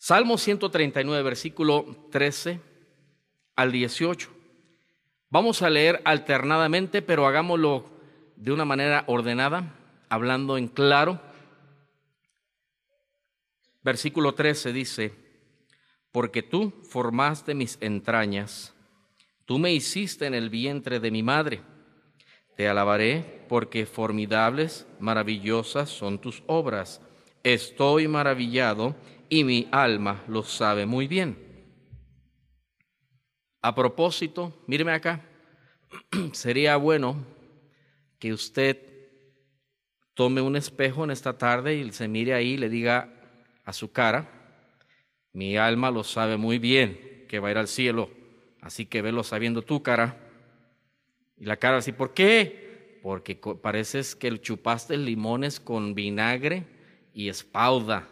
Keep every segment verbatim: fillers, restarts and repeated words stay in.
Salmo ciento treinta y nueve, versículo trece al dieciocho. Vamos a leer alternadamente, pero hagámoslo de una manera ordenada, hablando en claro. Versículo trece dice: porque tú formaste mis entrañas, tú me hiciste en el vientre de mi madre. Te alabaré porque formidables, maravillosas son tus obras. Estoy maravillado y mi alma lo sabe muy bien. A propósito, míreme acá, sería bueno que usted tome un espejo en esta tarde y se mire ahí y le diga a su cara: mi alma lo sabe muy bien que va a ir al cielo, así que velo sabiendo tu cara. Y la cara así, ¿por qué? Porque pareces que chupaste limones con vinagre y espauda.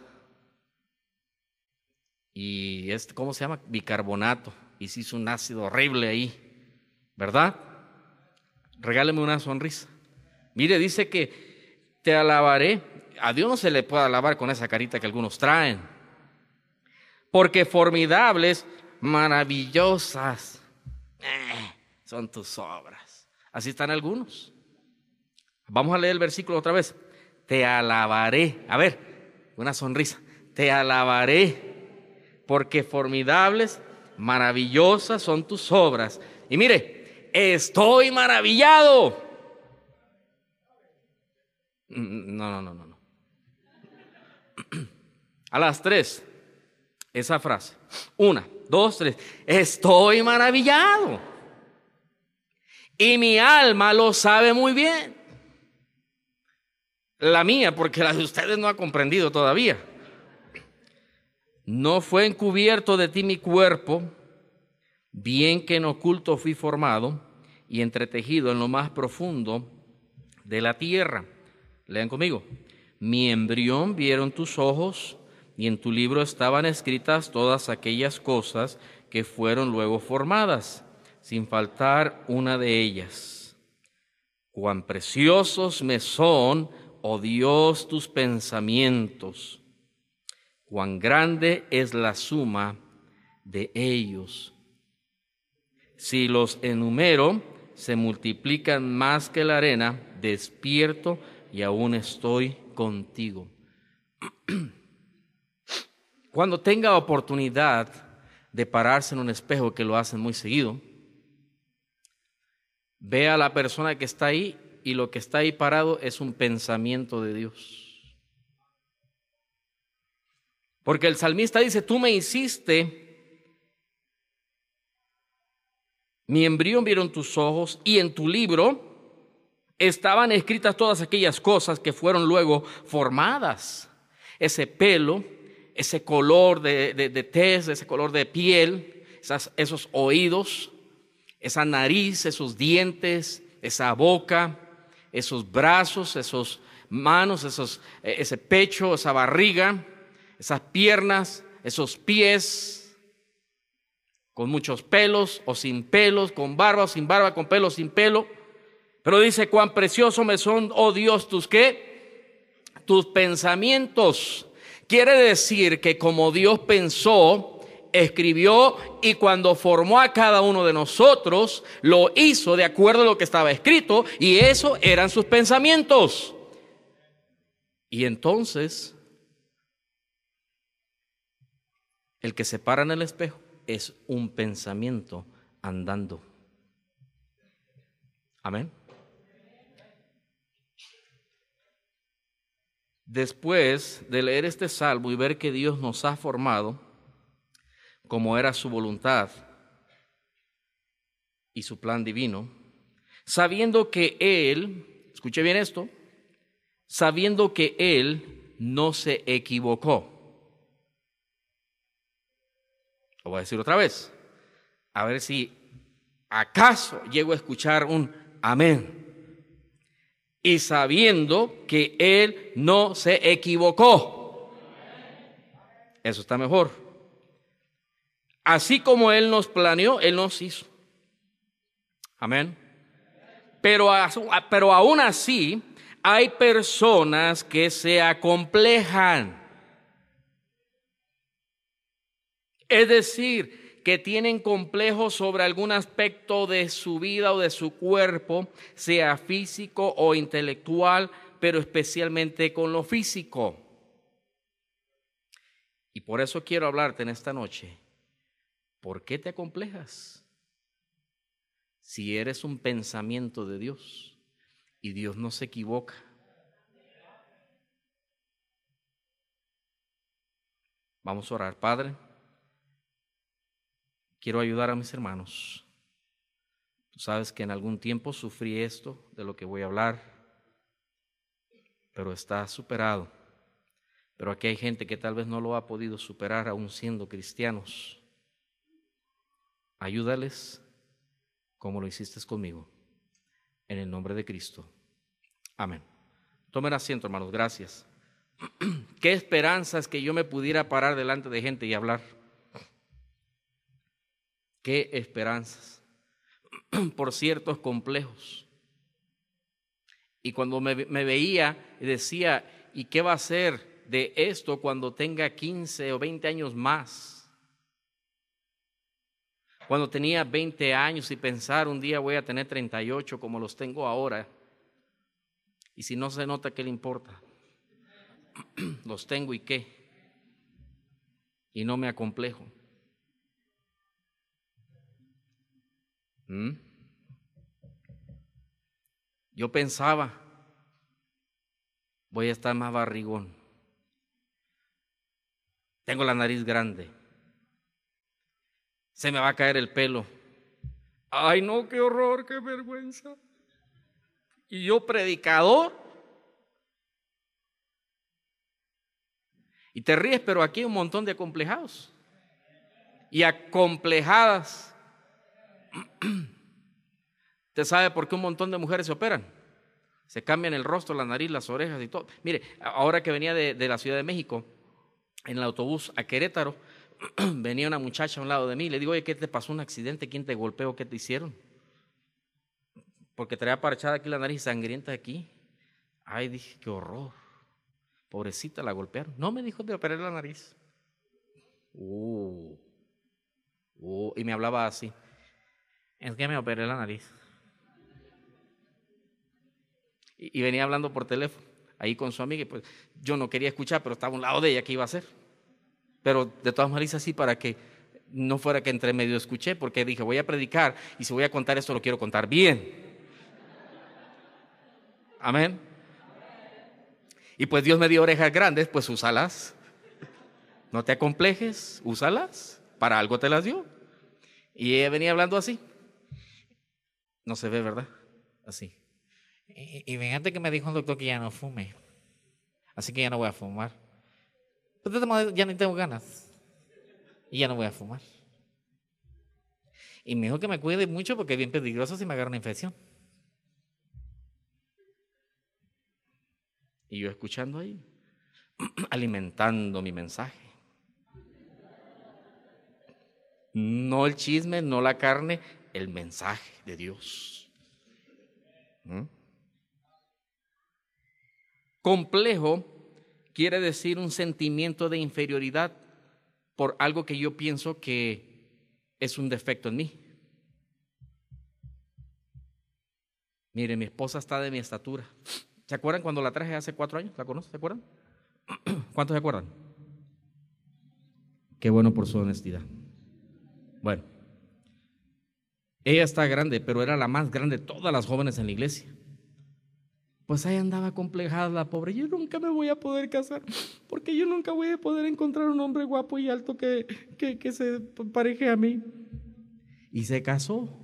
Y este, ¿cómo se llama? Bicarbonato. Y se hizo un ácido horrible ahí, ¿verdad? Regáleme una sonrisa. Mire, dice que te alabaré. A Dios no se le puede alabar con esa carita que algunos traen. Porque formidables, maravillosas eh, son tus obras. Así están algunos. Vamos a leer el versículo otra vez. Te alabaré. A ver, una sonrisa. Te alabaré, porque formidables, maravillosas son tus obras. Y mire, estoy maravillado. No, no, no, no, no. A las tres, esa frase. Una, dos, tres. Estoy maravillado. Y mi alma lo sabe muy bien. La mía, porque la de ustedes no ha comprendido todavía. No fue encubierto de ti mi cuerpo, bien que en oculto fui formado y entretejido en lo más profundo de la tierra. Lean conmigo. Mi embrión vieron tus ojos, y en tu libro estaban escritas todas aquellas cosas que fueron luego formadas, sin faltar una de ellas. Cuán preciosos me son, oh Dios, tus pensamientos. Cuán grande es la suma de ellos. Si los enumero, se multiplican más que la arena. Despierto y aún estoy contigo. Cuando tenga oportunidad de pararse en un espejo, que lo hacen muy seguido, vea a la persona que está ahí, y lo que está ahí parado es un pensamiento de Dios. Porque el salmista dice: tú me hiciste, mi embrión vieron tus ojos, y en tu libro estaban escritas todas aquellas cosas que fueron luego formadas. Ese pelo, ese color de, de, de tez, ese color de piel, esas, esos oídos, esa nariz, esos dientes, esa boca, esos brazos, esas manos, esos, ese pecho, esa barriga, esas piernas, esos pies, con muchos pelos o sin pelos, con barba o sin barba, con pelo o sin pelo. Pero dice: cuán precioso me son, oh Dios, tus ¿qué? Tus pensamientos. Quiere decir que como Dios pensó, escribió, y cuando formó a cada uno de nosotros, lo hizo de acuerdo a lo que estaba escrito, y eso eran sus pensamientos. Y entonces, el que se para en el espejo es un pensamiento andando. Amén. Después de leer este salmo y ver que Dios nos ha formado como era su voluntad y su plan divino, sabiendo que Él, escuche bien esto, sabiendo que Él no se equivocó. Lo voy a decir otra vez, a ver si acaso llego a escuchar un amén. Y sabiendo que Él no se equivocó. Eso está mejor. Así como Él nos planeó, Él nos hizo. Amén. Pero, pero aún así, hay personas que se acomplejan. Es decir, que tienen complejos sobre algún aspecto de su vida o de su cuerpo, sea físico o intelectual, pero especialmente con lo físico. Y por eso quiero hablarte en esta noche. ¿Por qué te acomplejas? Si eres un pensamiento de Dios y Dios no se equivoca. Vamos a orar. Padre, quiero ayudar a mis hermanos. Tú sabes que en algún tiempo sufrí esto de lo que voy a hablar, pero está superado. Pero aquí hay gente que tal vez no lo ha podido superar aún siendo cristianos. Ayúdales como lo hiciste conmigo. En el nombre de Cristo. Amén. Tomen asiento, hermanos. Gracias. Qué esperanzas que yo me pudiera parar delante de gente y hablar. Qué esperanzas por ciertos complejos. Y cuando me, me veía y decía, ¿y qué va a hacer de esto cuando tenga quince o veinte años más? Cuando tenía veinte años y pensar un día voy a tener treinta y ocho como los tengo ahora. Y si no se nota, ¿qué le importa? Los tengo y qué. Y no me acomplejo. ¿Mm? Yo pensaba, voy a estar más barrigón. Tengo la nariz grande. Se me va a caer el pelo. Ay, no, qué horror, qué vergüenza. Y yo predicador. Y te ríes, pero aquí hay un montón de acomplejados. Y acomplejadas. ¿Usted sabe por qué un montón de mujeres se operan? Se cambian el rostro, la nariz, las orejas y todo. Mire, ahora que venía de, de la Ciudad de México, en el autobús a Querétaro, venía una muchacha a un lado de mí. Le digo, oye, ¿qué te pasó? ¿Un accidente? ¿Quién te golpeó? ¿Qué te hicieron? Porque traía parchada aquí la nariz, sangrienta aquí. Ay, dije, qué horror. Pobrecita, la golpearon. No, me dijo, te operé la nariz. Uh, uh, y me hablaba así. Es que me operé la nariz. Y, y venía hablando por teléfono, ahí con su amiga. Y pues yo no quería escuchar, pero estaba a un lado de ella, ¿qué iba a hacer? Pero de todas maneras hice así para que no fuera que entre medio escuché, porque dije, voy a predicar y si voy a contar esto lo quiero contar bien. Amén. Y pues Dios me dio orejas grandes, pues úsalas. No te acomplejes, úsalas. Para algo te las dio. Y ella venía hablando así. No se ve, ¿verdad? Así. Y, y fíjate que me dijo el doctor que ya no fume. Así que ya no voy a fumar. Pero de todas maneras ya ni tengo ganas. Y ya no voy a fumar. Y me dijo que me cuide mucho porque es bien peligroso si me agarra una infección. Y yo escuchando ahí, alimentando mi mensaje. No el chisme, no la carne, el mensaje de Dios. ¿Mm? Complejo quiere decir un sentimiento de inferioridad por algo que yo pienso que es un defecto en mí. Mire, mi esposa está de mi estatura. ¿Se acuerdan cuando la traje hace cuatro años? ¿La conocen? ¿Se acuerdan? ¿Cuántos se acuerdan? Qué bueno por su honestidad. Bueno, ella está grande, pero era la más grande de todas las jóvenes en la iglesia. Pues ahí andaba complejada la pobre. Yo nunca me voy a poder casar, porque yo nunca voy a poder encontrar un hombre guapo y alto que, que, que se pareje a mí. Y se casó.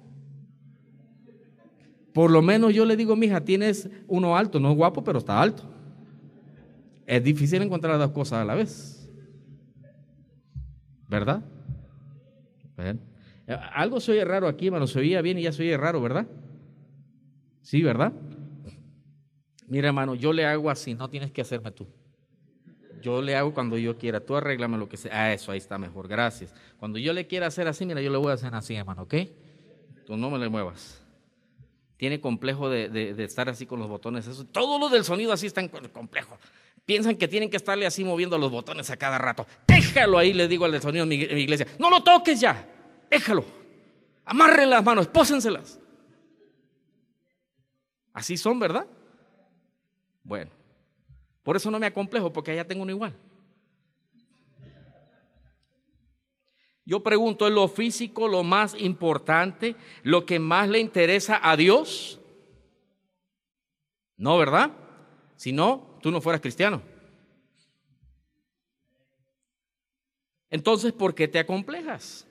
Por lo menos yo le digo, mija, tienes uno alto, no es guapo, pero está alto. Es difícil encontrar las dos cosas a la vez. ¿Verdad? ¿Ven? Algo se oye raro aquí, hermano. Se oía bien y ya se oye raro, ¿verdad? Sí, ¿verdad? Mira, hermano, yo le hago así, no tienes que hacerme tú. Yo le hago cuando yo quiera, tú arréglame lo que sea. Ah, eso, ahí está mejor, gracias. Cuando yo le quiera hacer así, mira, yo le voy a hacer así, hermano, ¿ok? Tú no me le muevas. Tiene complejo de, de, de estar así con los botones. Eso. Todo lo del sonido así está en complejo. Piensan que tienen que estarle así moviendo los botones a cada rato. Déjalo ahí, le digo al del sonido en mi, en mi iglesia. No lo toques ya, déjalo. Amarren las manos, pósenselas. Así son, ¿verdad? Bueno, por eso no me acomplejo, porque allá tengo uno igual. Yo pregunto, ¿es lo físico lo más importante, lo que más le interesa a Dios? No, ¿verdad? Si no, tú no fueras cristiano. Entonces, ¿por qué te acomplejas?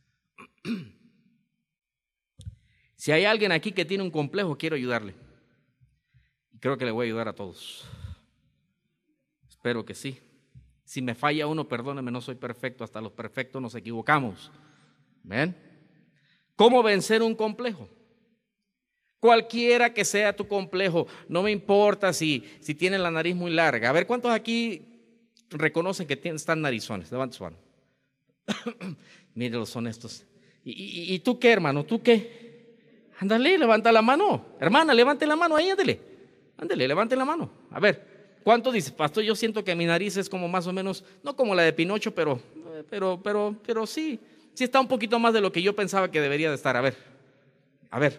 Si hay alguien aquí que tiene un complejo, quiero ayudarle. Y creo que le voy a ayudar a todos. Espero que sí. Si me falla uno, perdóneme, no soy perfecto, hasta los perfectos nos equivocamos. ¿Ven? ¿Cómo vencer un complejo? Cualquiera que sea tu complejo, no me importa si, si tienes la nariz muy larga. A ver, ¿cuántos aquí reconocen que tienen, están narizones? Levanta su mano. Mire los honestos. ¿Y, y, ¿Y tú qué, hermano? ¿Tú qué? Ándale, levanta la mano. Hermana, levante la mano ahí, ándale. Ándale, levante la mano. A ver. ¿Cuánto dice, pastor? Yo siento que mi nariz es como más o menos, no como la de Pinocho, pero, pero, pero, pero sí, sí está un poquito más de lo que yo pensaba que debería de estar. A ver, a ver.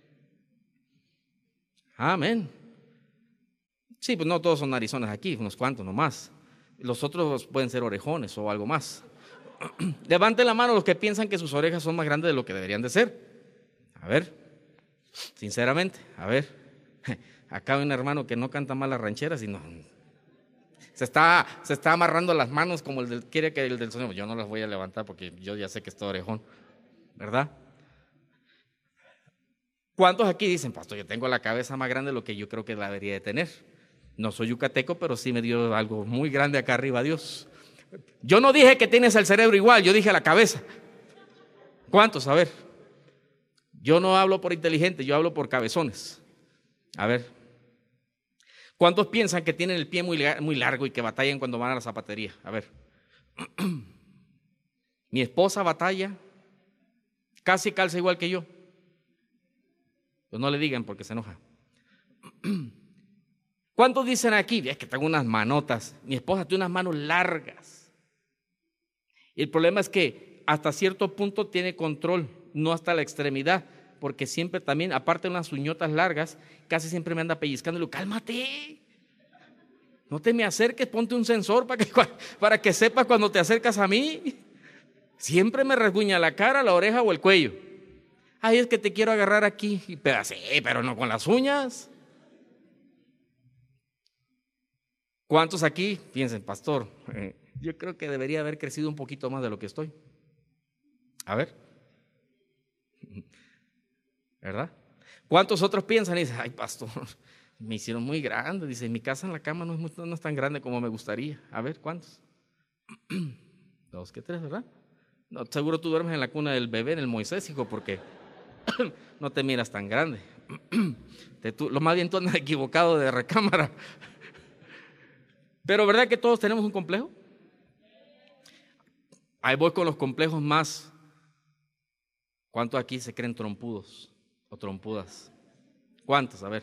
Amén. Sí, pues no todos son narizones aquí, unos cuantos nomás. Los otros pueden ser orejones o algo más. Levanten la mano los que piensan que sus orejas son más grandes de lo que deberían de ser. A ver, sinceramente, a ver. Acá hay un hermano que no canta mal las rancheras, sino se está, se está amarrando las manos como el del, quiere que el del sonido. Yo no las voy a levantar porque yo ya sé que estoy orejón, ¿verdad? ¿Cuántos aquí dicen, pastor, yo tengo la cabeza más grande de lo que yo creo que la debería de tener? No soy yucateco, pero sí me dio algo muy grande acá arriba Dios. Yo no dije que tienes el cerebro igual, yo dije la cabeza. ¿Cuántos? A ver. Yo no hablo por inteligente, yo hablo por cabezones. A ver. ¿Cuántos piensan que tienen el pie muy, muy largo y que batallan cuando van a la zapatería? A ver. Mi esposa batalla, casi calza igual que yo. Pues no le digan porque se enoja. ¿Cuántos dicen aquí? Es que tengo unas manotas. Mi esposa tiene unas manos largas. Y el problema es que hasta cierto punto tiene control, no hasta la extremidad. Porque siempre también, aparte de unas uñotas largas, casi siempre me anda pellizcando y le digo, cálmate, no te me acerques, ponte un sensor para que, para que sepas cuando te acercas a mí. Siempre me rasguña la cara, la oreja o el cuello. Ay, es que te quiero agarrar aquí. Y, pero sí, pero no con las uñas. ¿Cuántos aquí piensen, pastor, eh, yo creo que debería haber crecido un poquito más de lo que estoy? A ver. ¿Verdad? ¿Cuántos otros piensan y dicen, ay, pastor, me hicieron muy grande? Dice, mi casa en la cama no es, muy, no es tan grande como me gustaría. A ver, ¿cuántos? Dos que tres, ¿verdad? No, seguro tú duermes en la cuna del bebé, en el Moisés, hijo, porque no te miras tan grande. Te, tú, lo más bien tú andas equivocado de recámara. Pero ¿verdad que todos tenemos un complejo? Ahí voy con los complejos más. ¿Cuántos aquí se creen trompudos o trompudas? ¿Cuántos? A ver.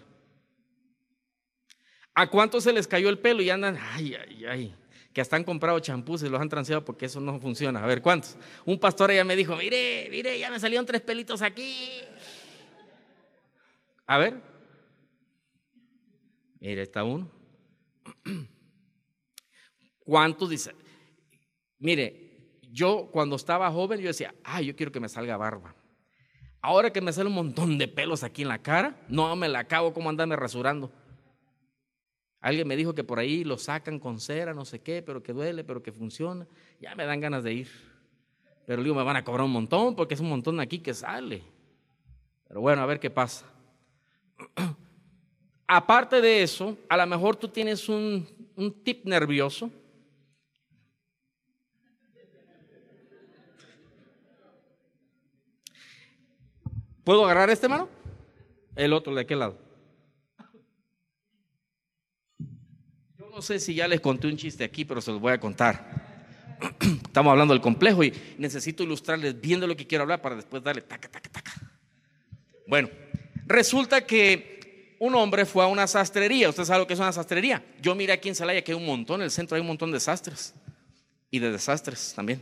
¿A cuántos se les cayó el pelo y andan, ay, ay, ay, que hasta han comprado champús y los han transeado porque eso no funciona? A ver, ¿cuántos? Un pastor ya me dijo, mire, mire, ya me salieron tres pelitos aquí. A ver. Mire, está uno. ¿Cuántos dicen? Mire, yo cuando estaba joven yo decía, ay, yo quiero que me salga barba. Ahora que me sale un montón de pelos aquí en la cara, no me la acabo como andarme rasurando. Alguien me dijo que por ahí lo sacan con cera, no sé qué, pero que duele, pero que funciona. Ya me dan ganas de ir. Pero digo, me van a cobrar un montón porque es un montón aquí que sale. Pero bueno, a ver qué pasa. Aparte de eso, a lo mejor tú tienes un, un tip nervioso. ¿Puedo agarrar este, mano? El otro, ¿de qué lado? Yo no sé si ya les conté un chiste aquí, pero se los voy a contar. Estamos hablando del complejo y necesito ilustrarles bien de lo que quiero hablar para después darle taca, taca, taca. Bueno, resulta que un hombre fue a una sastrería. ¿Usted sabe lo que es una sastrería? Yo miré aquí en Celaya que hay un montón, en el centro hay un montón de sastres y de desastres también.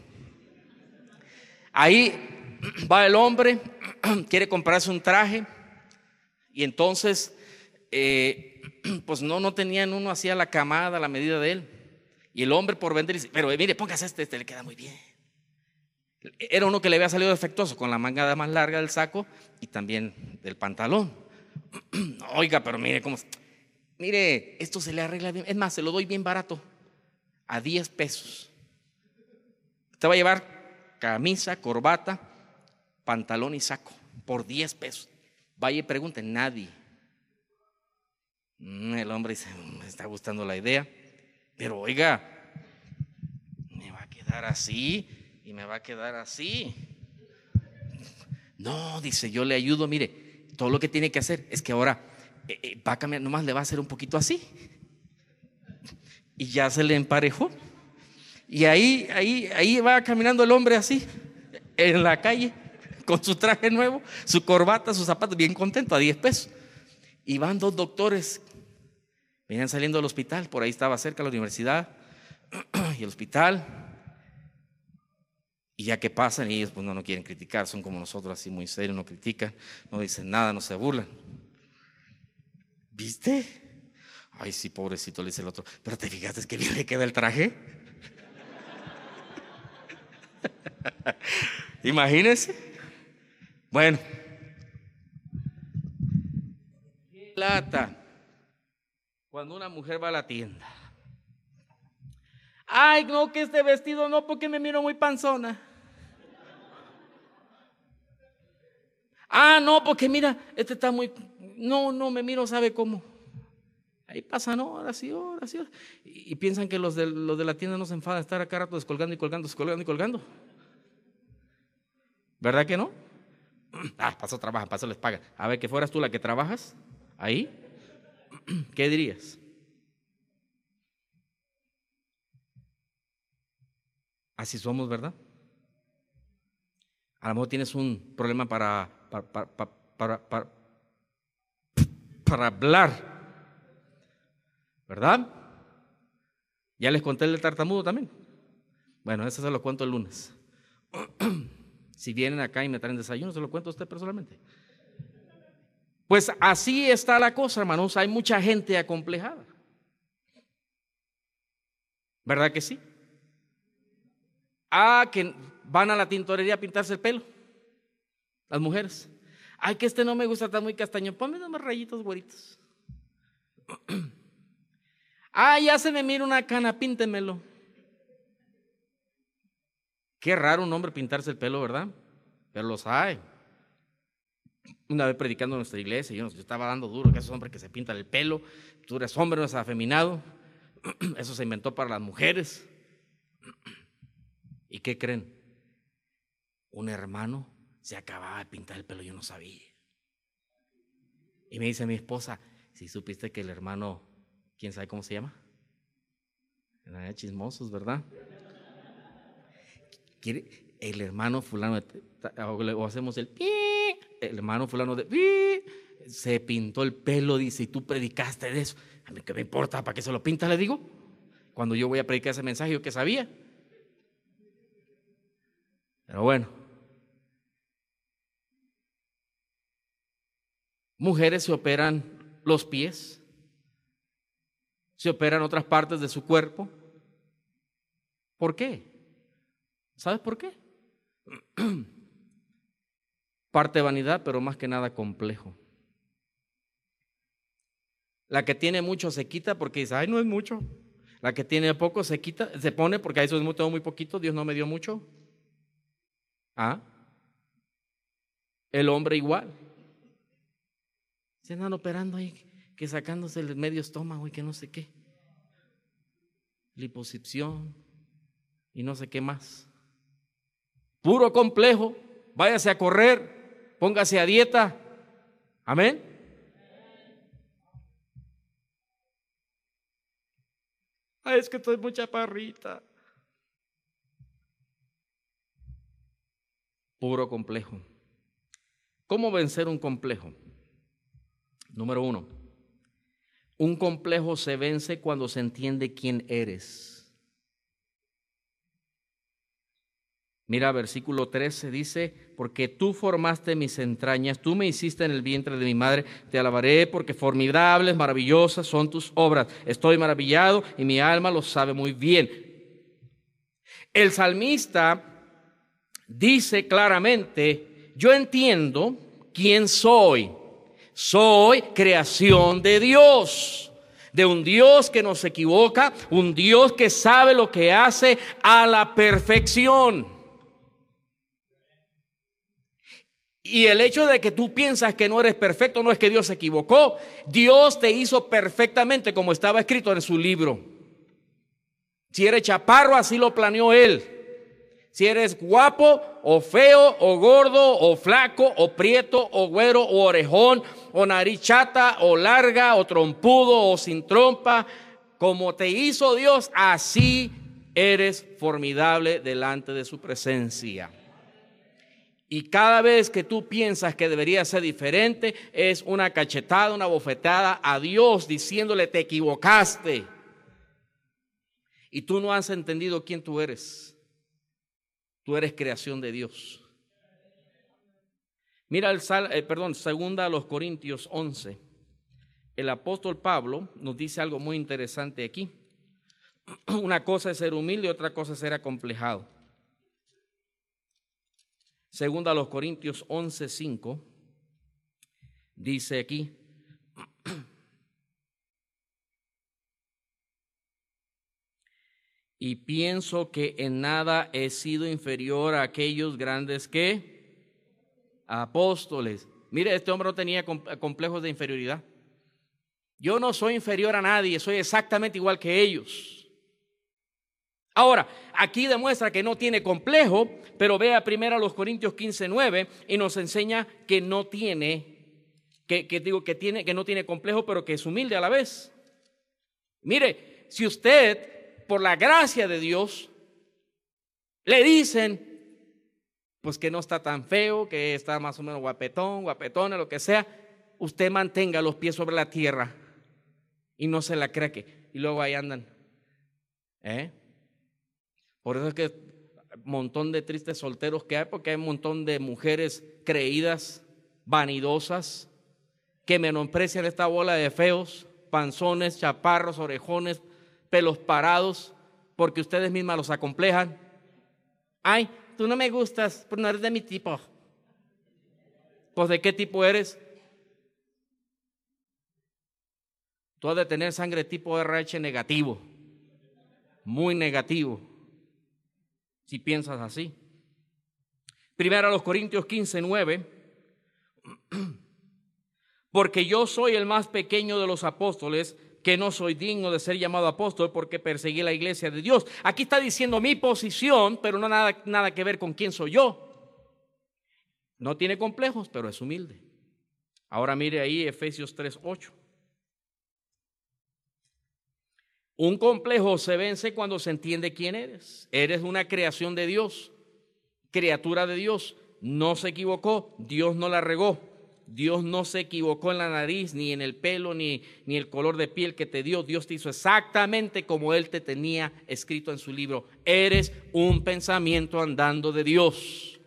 Ahí va el hombre, quiere comprarse un traje y entonces eh, pues no, no tenían uno así a la camada, a la medida de él. Y el hombre por vender dice, pero mire, póngase este, este le queda muy bien. Era uno que le había salido defectuoso con la manga más larga del saco y también del pantalón. Oiga, pero mire cómo, mire, esto se le arregla bien. Es más, se lo doy bien barato, a diez pesos. Te va a llevar camisa, corbata, pantalón y saco por diez pesos. Vaya y pregunte, nadie. El hombre dice, me está gustando la idea, pero oiga, me va a quedar así y me va a quedar así. No, dice, yo le ayudo, mire, todo lo que tiene que hacer es que ahora eh, eh, va a cambiar, nomás le va a hacer un poquito así. Y ya se le emparejó. Y ahí, ahí, ahí va caminando el hombre así, en la calle, con su traje nuevo, su corbata, sus zapatos, bien contento, a diez pesos. Y van dos doctores, venían saliendo del hospital, por ahí estaba cerca la universidad y el hospital. Y ya que pasan, y ellos pues no, no quieren criticar, son como nosotros, así muy serios, no critican, no dicen nada, no se burlan. ¿Viste? Ay, sí, pobrecito, le dice el otro. Pero te fijaste que bien le queda el traje. Imagínense. Bueno, qué lata cuando una mujer va a la tienda. Ay, no, que este vestido no, porque me miro muy panzona. Ah, no, porque mira, este está muy, no, no, me miro, ¿sabe cómo? Ahí pasan horas y horas y horas. Y, y piensan que los de, los de la tienda no se enfadan estar acá rato descolgando y colgando, descolgando y colgando. ¿Verdad que no? Ah, paso trabajan, paso les pagan. A ver, que fueras tú la que trabajas ahí, ¿qué dirías? Así somos, ¿verdad? A lo mejor tienes un problema para, para, para, para, para, para hablar, ¿verdad? Ya les conté el del tartamudo también. Bueno, eso se lo cuento el lunes. Si vienen acá y me traen desayuno, se lo cuento a usted personalmente. Pues así está la cosa, hermanos. Hay mucha gente acomplejada. ¿Verdad que sí? Ah, que van a la tintorería a pintarse el pelo. Las mujeres. Ay, que este no me gusta, está muy castaño. Ponme unos rayitos güeritos. Ah, ya se me mira una cana, píntemelo. Qué raro un hombre pintarse el pelo, ¿verdad? Pero los hay. Una vez predicando en nuestra iglesia, yo, yo estaba dando duro que esos hombres que se pintan el pelo, tú eres hombre, no eres afeminado. Eso se inventó para las mujeres. ¿Y qué creen? Un hermano se acababa de pintar el pelo, yo no sabía. Y me dice mi esposa, si supiste que el hermano, ¿quién sabe cómo se llama? Eran chismosos, ¿verdad? ¿Quiere? El hermano fulano, o hacemos el pi, el hermano fulano de pi, se pintó el pelo, dice, y tú predicaste de eso. A mí qué me importa, ¿para qué se lo pinta? Le digo, cuando yo voy a predicar ese mensaje, yo que sabía. Pero bueno, mujeres se operan los pies, se operan otras partes de su cuerpo. ¿Por qué? ¿Sabes por qué? Parte de vanidad, pero más que nada complejo. La que tiene mucho se quita porque dice, ay, no es mucho. La que tiene poco se quita, se pone porque eso es muy, tengo muy poquito, Dios no me dio mucho. Ah, el hombre igual. Se andan operando ahí, que sacándose el medio estómago y que no sé qué. Liposucción y no sé qué más. Puro complejo, váyase a correr, póngase a dieta. Amén. Ay, es que estoy muy chaparrita. Puro complejo. ¿Cómo vencer un complejo? Número uno, Un complejo se vence cuando se entiende quién eres. Mira, versículo trece dice, porque tú formaste mis entrañas, tú me hiciste en el vientre de mi madre, te alabaré porque formidables, maravillosas son tus obras. Estoy maravillado y mi alma lo sabe muy bien. El salmista dice claramente, yo entiendo quién soy. Soy creación de Dios, de un Dios que no se equivoca, un Dios que sabe lo que hace a la perfección. Y el hecho de que tú piensas que no eres perfecto no es que Dios se equivocó. Dios te hizo perfectamente como estaba escrito en su libro. Si eres chaparro, así lo planeó Él. Si eres guapo o feo o gordo o flaco o prieto o güero o orejón o nariz chata o larga o trompudo o sin trompa, como te hizo Dios, así eres formidable delante de su presencia. Y cada vez que tú piensas que debería ser diferente, es una cachetada, una bofetada a Dios diciéndole te equivocaste. Y tú no has entendido quién tú eres. Tú eres creación de Dios. Mira el sal, eh, perdón, segunda a los Corintios once. El apóstol Pablo nos dice algo muy interesante aquí. Una cosa es ser humilde y otra cosa es ser acomplejado. Segunda a los Corintios once, cinco, dice aquí, y pienso que en nada he sido inferior a aquellos grandes que apóstoles. Mire, este hombre no tenía complejos de inferioridad. Yo no soy inferior a nadie, soy exactamente igual que ellos. Ahora, aquí demuestra que no tiene complejo, pero vea primero a los Corintios quince, nueve y nos enseña que no tiene, que, que digo que tiene, que no tiene complejo, pero que es humilde a la vez. Mire, si usted, por la gracia de Dios, le dicen, pues que no está tan feo, que está más o menos guapetón, guapetona, lo que sea, usted mantenga los pies sobre la tierra y no se la creque. Y luego ahí andan, ¿eh? Por eso es que un montón de tristes solteros que hay, porque hay un montón de mujeres creídas, vanidosas, que menosprecian esta bola de feos, panzones, chaparros, orejones, pelos parados, porque ustedes mismas los acomplejan. Ay, tú no me gustas, pero no eres de mi tipo. Pues ¿de qué tipo eres? Tú has de tener sangre tipo R H negativo, muy negativo. Si piensas así. Primero a los Corintios quince, nueve. Porque yo soy el más pequeño de los apóstoles, que no soy digno de ser llamado apóstol porque perseguí la iglesia de Dios. Aquí está diciendo mi posición, pero no nada, nada que ver con quién soy yo. No tiene complejos, pero es humilde. Ahora mire ahí Efesios tres, ocho. Un complejo se vence cuando se entiende quién eres. Eres una creación de Dios, criatura de Dios. No se equivocó, Dios no la regó. Dios no se equivocó en la nariz, ni en el pelo, ni, ni el color de piel que te dio. Dios te hizo exactamente como Él te tenía escrito en su libro. Eres un pensamiento andando de Dios.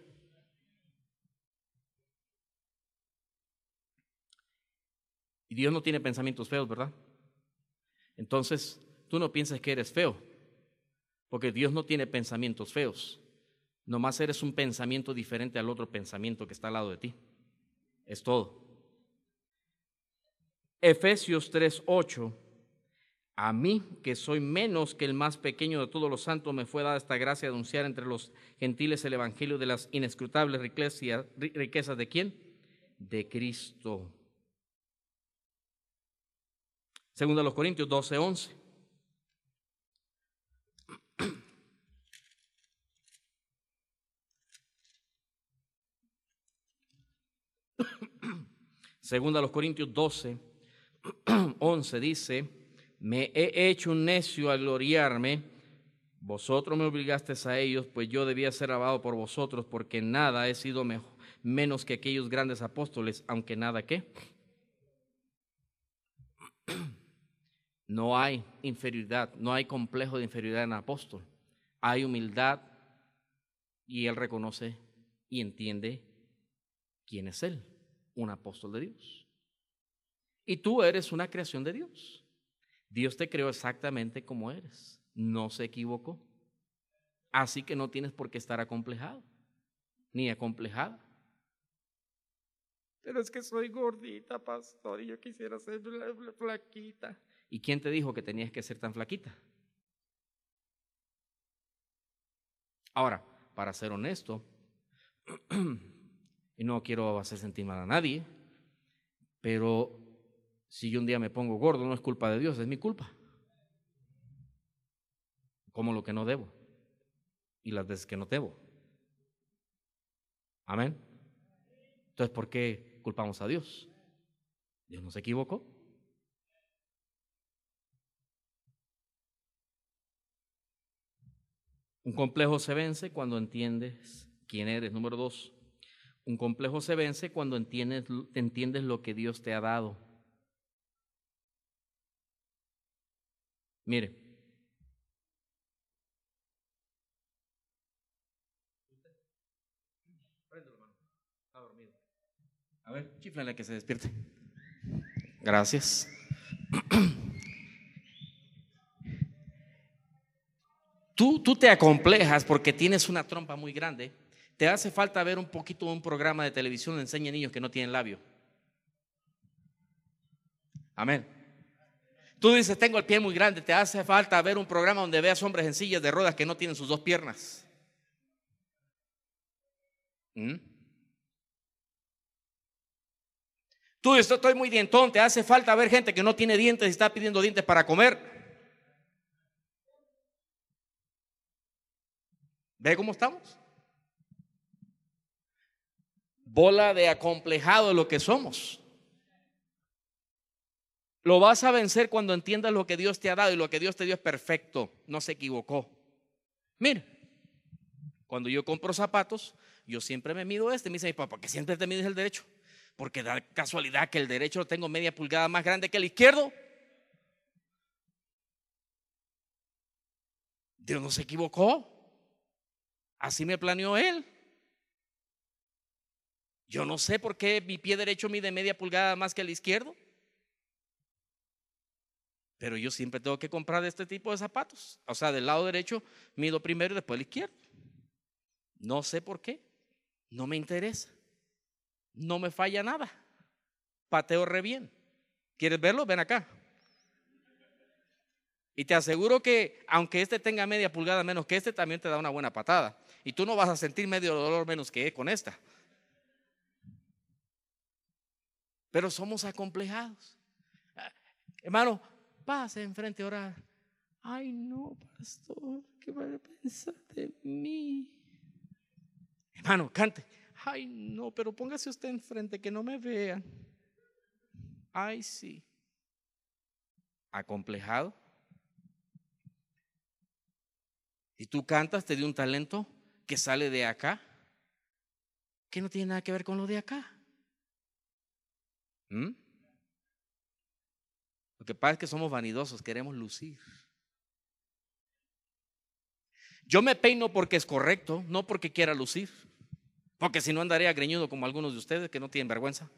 Y Dios no tiene pensamientos feos, ¿verdad? Entonces, tú no pienses que eres feo, porque Dios no tiene pensamientos feos. Nomás eres un pensamiento diferente al otro pensamiento que está al lado de ti. Es todo. Efesios tres, ocho. A mí, que soy menos que el más pequeño de todos los santos, me fue dada esta gracia de anunciar entre los gentiles el evangelio de las inescrutables riquezas. ¿Riquezas de quién? De Cristo. Segundo a los Corintios doce, once. Segunda a los Corintios doce, once dice, me he hecho un necio al gloriarme, vosotros me obligasteis a ellos, pues yo debía ser alabado por vosotros, porque nada he sido mejor, menos que aquellos grandes apóstoles, aunque nada ¿qué? No hay inferioridad, no hay complejo de inferioridad en el apóstol. Hay humildad y él reconoce y entiende quién es él, un apóstol de Dios. Y tú eres una creación de Dios. Dios te creó exactamente como eres, no se equivocó. Así que no tienes por qué estar acomplejado, ni acomplejada. Pero es que soy gordita, pastor, y yo quisiera ser flaquita. ¿Y quién te dijo que tenías que ser tan flaquita? Ahora, para ser honesto, y no quiero hacer sentir mal a nadie, pero si yo un día me pongo gordo, no es culpa de Dios, es mi culpa. Como lo que no debo y las veces que no debo. Amén. Entonces, ¿por qué culpamos a Dios? Dios no se equivocó. Un complejo se vence cuando entiendes quién eres. Número dos, un complejo se vence cuando entiendes, entiendes lo que Dios te ha dado. Mire, está dormido. A ver, chiflale que se despierte. Gracias. Tú, tú te acomplejas porque tienes una trompa muy grande. Te hace falta ver un poquito de un programa de televisión donde enseña a niños que no tienen labio. Amén. Tú dices, tengo el pie muy grande. Te hace falta ver un programa donde veas hombres en sillas de ruedas que no tienen sus dos piernas. ¿Mm? Tú dices, estoy muy dientón. Te hace falta ver gente que no tiene dientes y está pidiendo dientes para comer. ¿Ve cómo estamos? Bola de acomplejado lo que somos. Lo vas a vencer cuando entiendas lo que Dios te ha dado, y lo que Dios te dio es perfecto, no se equivocó. Mira, cuando yo compro zapatos, yo siempre me mido este. Me dice mi papá, ¿por qué siempre te mides el derecho? Porque da casualidad que el derecho lo tengo media pulgada más grande que el izquierdo. Dios no se equivocó. Así me planeó Él. Yo no sé por qué mi pie derecho mide media pulgada más que el izquierdo, pero yo siempre tengo que comprar este tipo de zapatos. O sea, del lado derecho mido primero y después el izquierdo. No sé por qué. No me interesa. No me falla nada. Pateo re bien. ¿Quieres verlo? Ven acá. Y te aseguro que aunque este tenga media pulgada menos que este, también te da una buena patada. Y tú no vas a sentir medio dolor menos que con esta. Pero somos acomplejados. Hermano, pase enfrente a orar. Ay, no, pastor, ¿qué van a pensar de mí? Hermano, cante. Ay, no, pero póngase usted enfrente que no me vean. Ay, sí. Acomplejado. Y tú cantas, te dio un talento que sale de acá, que no tiene nada que ver con lo de acá. ¿Mm? Lo que pasa es que somos vanidosos, queremos lucir. Yo me peino porque es correcto, no porque quiera lucir. Porque si no andaría greñudo como algunos de ustedes que no tienen vergüenza.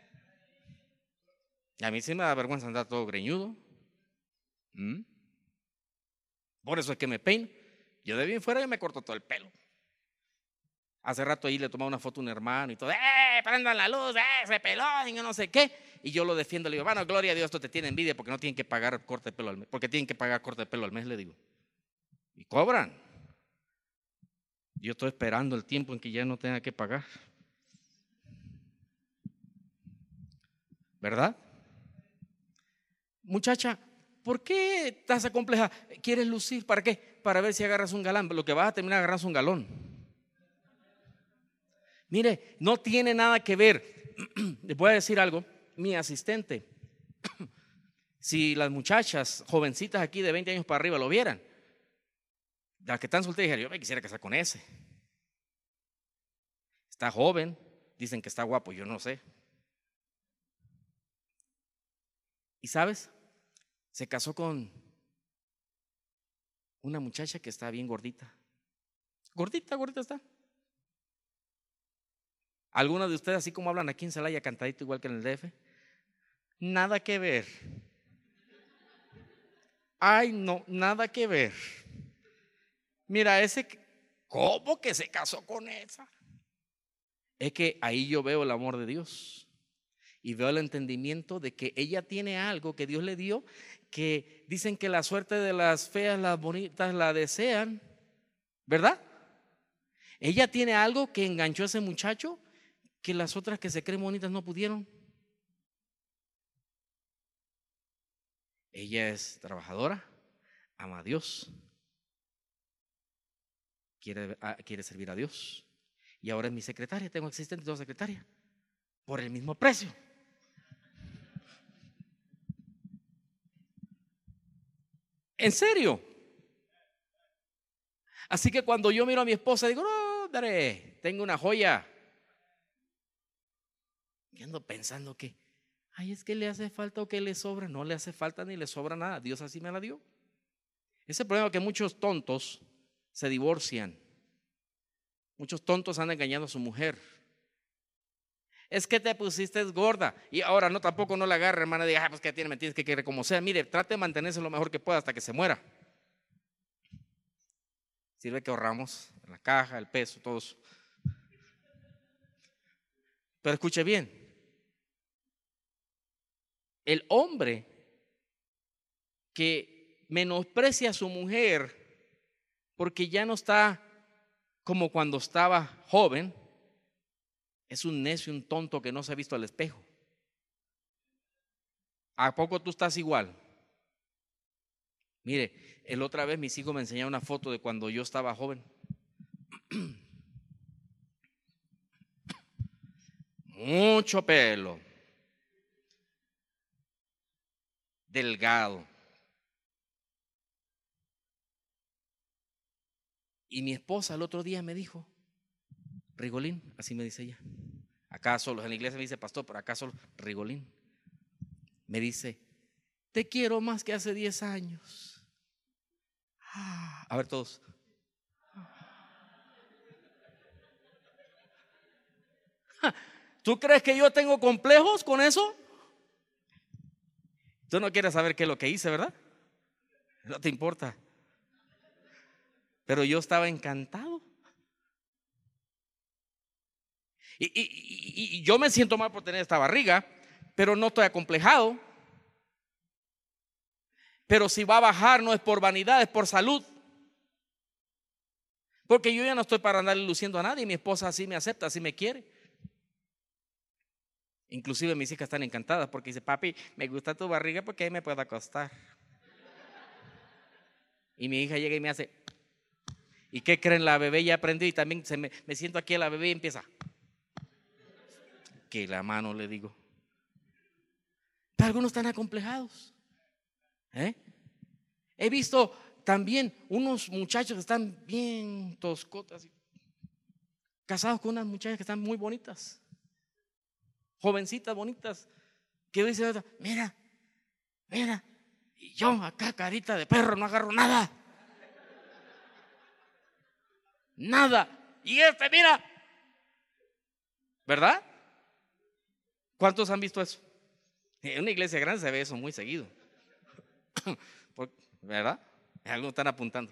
Y a mí sí me da vergüenza andar todo greñudo. ¿Mm? Por eso es que me peino. Yo de bien fuera yo me corto todo el pelo. Hace rato ahí le tomaba una foto a un hermano y todo, ¡eh! Prendan la luz, ¡eh! Se peló y no sé qué. Y yo lo defiendo, le digo, bueno, gloria a Dios, esto te tiene envidia porque no tienen que pagar corte de pelo al mes, porque tienen que pagar corte de pelo al mes, le digo. Y cobran. Yo estoy esperando el tiempo en que ya no tenga que pagar. ¿Verdad? Muchacha, ¿por qué estás acompleja? ¿Quieres lucir? ¿Para qué? Para ver si agarras un galán. Lo que vas a terminar agarrando es un galón. Mire, no tiene nada que ver. Les voy a decir algo. Mi asistente, si las muchachas jovencitas aquí de veinte años para arriba lo vieran, las que están solteras, dijeran, yo me quisiera casar con ese. Está joven, dicen que está guapo, yo no sé. ¿Y sabes? se casó con una muchacha que está bien gordita. Gordita, gordita está. Algunos de ustedes, así como hablan aquí en Celaya, cantadito igual que en el D F, nada que ver. Ay, no, nada que ver. Mira, ese, ¿cómo que se casó con esa? Es que ahí yo veo el amor de Dios y veo el entendimiento de que ella tiene algo que Dios le dio, que dicen que la suerte de las feas, las bonitas la desean, ¿verdad? Ella tiene algo que enganchó a ese muchacho que las otras que se creen bonitas no pudieron. Ella es trabajadora, ama a Dios, quiere, quiere servir a Dios. Y ahora es mi secretaria, tengo asistente y tengo secretaria, por el mismo precio. ¿En serio? Así que cuando yo miro a mi esposa, digo, no, daré, tengo una joya. Y ando pensando que, ay, es que le hace falta o que le sobra. No le hace falta ni le sobra nada. Dios así me la dio. Ese problema que muchos tontos se divorcian. Muchos tontos han engañado a su mujer. Es que te pusiste gorda. Y ahora no, tampoco no la agarre, hermana. Diga, ah, pues que tiene, me tienes que querer como sea. Mire, trate de mantenerse lo mejor que pueda hasta que se muera. Sirve que ahorramos en la caja, el peso, todo eso. Pero escuche bien. El hombre que menosprecia a su mujer porque ya no está como cuando estaba joven, es un necio, un tonto que no se ha visto al espejo. ¿A poco tú estás igual? Mire, el otra vez mis hijos me enseñaron una foto de cuando yo estaba joven. Mucho pelo, delgado. Y mi esposa el otro día me dijo, Rigolín, así me dice ella. Acá solo, en la iglesia me dice pastor, pero acá solo, Rigolín. Me dice, te quiero más que hace diez años. Ah, a ver todos. ¿Tú crees que yo tengo complejos con eso? Tú no quieres saber qué es lo que hice, ¿verdad? No te importa. Pero yo estaba encantado. Y, y, y, y yo me siento mal por tener esta barriga, pero no estoy acomplejado. Pero si va a bajar no es por vanidad, es por salud. Porque yo ya no estoy para andarle luciendo a nadie. Mi esposa así me acepta, así me quiere. Inclusive mis hijas están encantadas porque dice, papi, me gusta tu barriga porque ahí me puedo acostar. Y mi hija llega y me hace, ¿y qué creen? La bebé ya aprendió y también se me, me siento aquí a la bebé y empieza, que la mano le digo. Pero algunos están acomplejados. ¿Eh? He visto también unos muchachos que están bien toscotas, casados con unas muchachas que están muy bonitas, jovencitas bonitas, que dicen, mira, mira, y yo acá carita de perro no agarro nada, nada, y este mira, ¿verdad? ¿Cuántos han visto eso? En una iglesia grande se ve eso muy seguido, ¿verdad? Algunos están apuntando.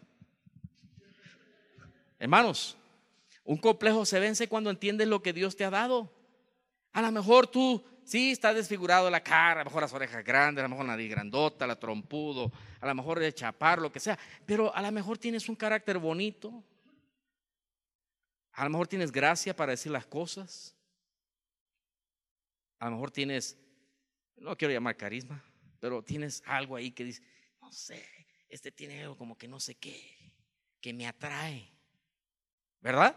Hermanos, un complejo se vence cuando entiendes lo que Dios te ha dado. A lo mejor tú sí estás desfigurado la cara, a lo mejor las orejas grandes, a lo mejor la nariz grandota, la trompudo, a lo mejor el chapar, lo que sea, pero a lo mejor tienes un carácter bonito. A lo mejor tienes gracia para decir las cosas. A lo mejor tienes, no quiero llamar carisma, pero tienes algo ahí que dice, no sé, este tiene algo como que no sé qué, que me atrae. ¿Verdad?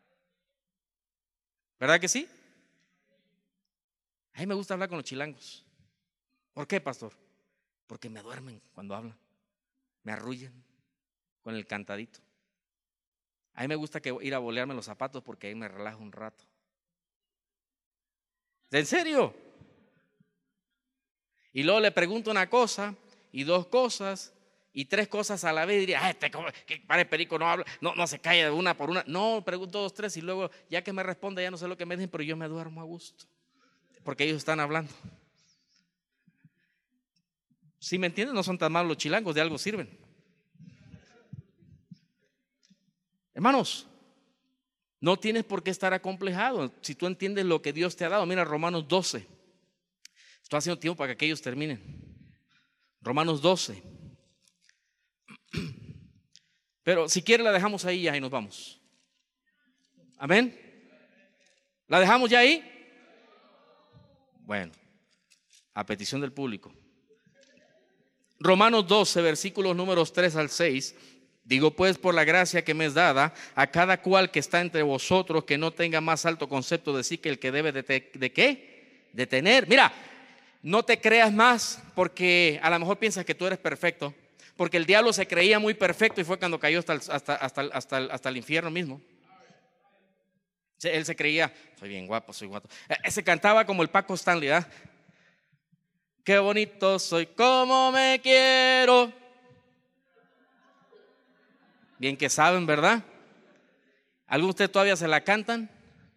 ¿Verdad que sí? A mí me gusta hablar con los chilangos. ¿Por qué, pastor? Porque me duermen cuando hablan, me arrullan con el cantadito. A mí me gusta que ir a bolearme los zapatos porque ahí me relajo un rato. ¿En serio? Y luego le pregunto una cosa y dos cosas y tres cosas a la vez, diría, ah, este que para el perico no habla, no, no se calla de una por una. No, pregunto dos, tres y luego ya que me responde ya no sé lo que me dicen, pero yo me duermo a gusto, porque ellos están hablando. Si me entienden, no son tan malos los chilangos, de algo sirven. Hermanos, no tienes por qué estar acomplejado si tú entiendes lo que Dios te ha dado. Mira Romanos doce. Estoy haciendo tiempo para que aquellos terminen. Romanos doce. Pero si quiere la dejamos ahí ya y nos vamos. Amén. ¿La dejamos ya ahí? Bueno, a petición del público. Romanos doce, versículos números tres al seis. Digo pues, por la gracia que me es dada, a cada cual que está entre vosotros, que no tenga más alto concepto de sí que el que debe de, te, ¿de qué? De tener. Mira, no te creas más, porque a lo mejor piensas que tú eres perfecto, porque el diablo se creía muy perfecto y fue cuando cayó hasta el, hasta, hasta, hasta, el, hasta el infierno mismo. Él se creía, soy bien guapo, soy guapo. Se cantaba como el Paco Stanley, ¿verdad? Qué bonito soy, cómo me quiero. Bien que saben, ¿verdad? ¿Algunos de ustedes todavía se la cantan?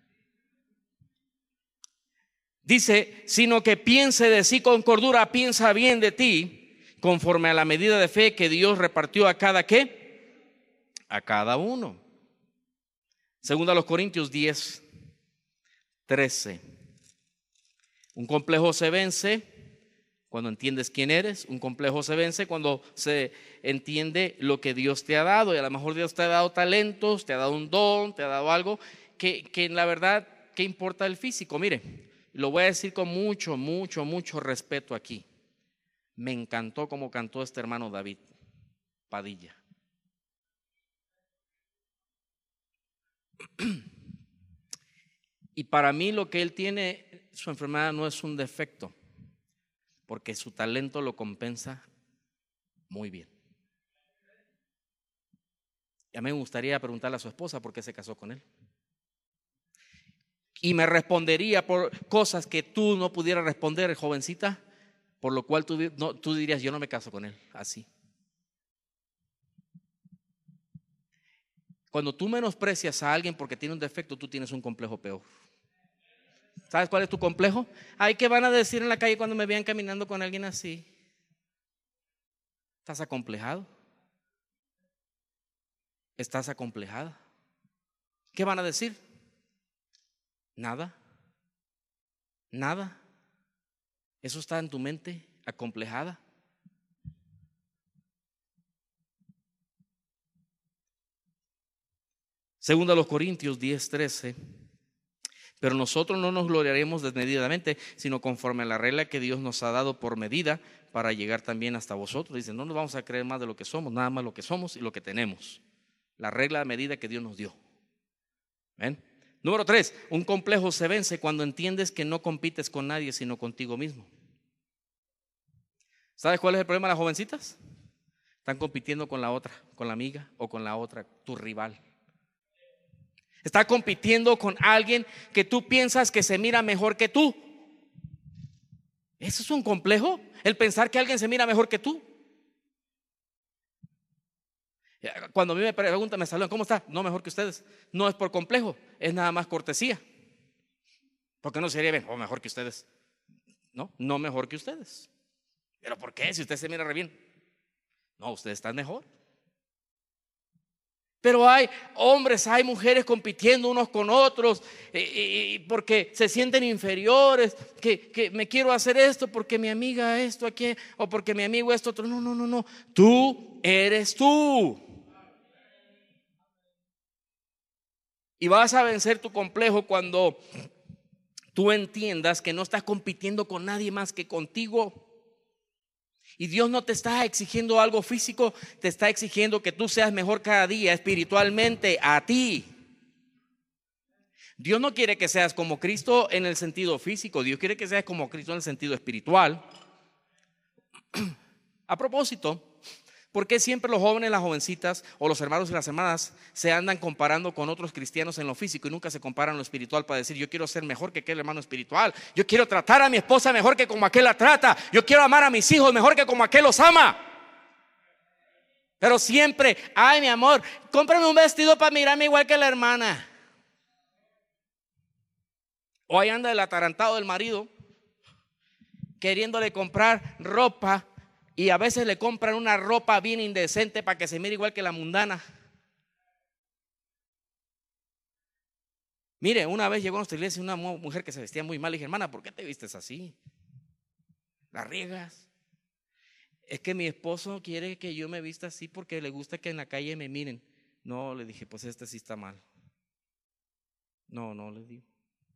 Dice, sino que piense de sí con cordura, piensa bien de ti, conforme a la medida de fe que Dios repartió a cada ¿qué? A cada uno. Segunda a los Corintios diez, trece. Un complejo se vence cuando entiendes quién eres. Un complejo se vence cuando se entiende lo que Dios te ha dado. Y a lo mejor Dios te ha dado talentos, te ha dado un don, te ha dado algo que, que en la verdad, ¿qué importa el físico? Mire, lo voy a decir con mucho, mucho, mucho respeto aquí. Me encantó cómo cantó este hermano David Padilla. Y para mí lo que él tiene, su enfermedad no es un defecto, porque su talento lo compensa muy bien. Y a mí me gustaría preguntarle a su esposa por qué se casó con él. Y me respondería por cosas que tú no pudieras responder, jovencita, por lo cual tú, no, tú dirías, yo no me caso con él, así. Cuando tú menosprecias a alguien porque tiene un defecto, tú tienes un complejo peor. ¿Sabes cuál es tu complejo? Ay, ¿qué van a decir en la calle cuando me vean caminando con alguien así? ¿Estás acomplejado? ¿Estás acomplejada? ¿Qué van a decir? Nada. Nada. Eso está en tu mente, acomplejada. Segundo a los Corintios diez, trece. Pero nosotros no nos gloriaremos desmedidamente, sino conforme a la regla que Dios nos ha dado por medida para llegar también hasta vosotros. Dicen, no nos vamos a creer más de lo que somos, nada más lo que somos y lo que tenemos. La regla de medida que Dios nos dio. ¿Ven? Número tres, un complejo se vence cuando entiendes que no compites con nadie, sino contigo mismo. ¿Sabes cuál es el problema de las jovencitas? Están compitiendo con la otra, con la amiga o con la otra, tu rival. Está compitiendo con alguien que tú piensas que se mira mejor que tú. ¿Eso es un complejo? El pensar que alguien se mira mejor que tú. Cuando a mí me preguntan, me saludan, ¿cómo está? No, mejor que ustedes. No es por complejo, es nada más cortesía. Porque no sería bien, o mejor que ustedes. No, no mejor que ustedes. ¿Pero por qué? Si usted se mira re bien. No, ustedes están mejor. Pero hay hombres, hay mujeres compitiendo unos con otros eh, eh, porque se sienten inferiores, que, que me quiero hacer esto porque mi amiga esto aquí o porque mi amigo esto otro. No, no, no, no. Tú eres tú. Y vas a vencer tu complejo cuando tú entiendas que no estás compitiendo con nadie más que contigo. Y Dios no te está exigiendo algo físico, te está exigiendo que tú seas mejor cada día espiritualmente a ti. Dios no quiere que seas como Cristo en el sentido físico, Dios quiere que seas como Cristo en el sentido espiritual. A propósito, ¿Por qué siempre los jóvenes, las jovencitas o los hermanos y las hermanas se andan comparando con otros cristianos en lo físico y nunca se comparan en lo espiritual para decir: yo quiero ser mejor que aquel hermano espiritual, yo quiero tratar a mi esposa mejor que como aquel la trata, yo quiero amar a mis hijos mejor que como aquel los ama? Pero siempre: ay, mi amor, cómprame un vestido para mirarme igual que la hermana. O ahí anda el atarantado del marido queriéndole comprar ropa, y a veces le compran una ropa bien indecente para que se mire igual que la mundana. Mire, una vez llegó a nuestra iglesia una mujer que se vestía muy mal. Le dije: hermana, ¿por qué te vistes así? ¿La riegas? Es que mi esposo quiere que yo me vista así porque le gusta que en la calle me miren. No, le dije, pues este sí está mal. No, no, le digo.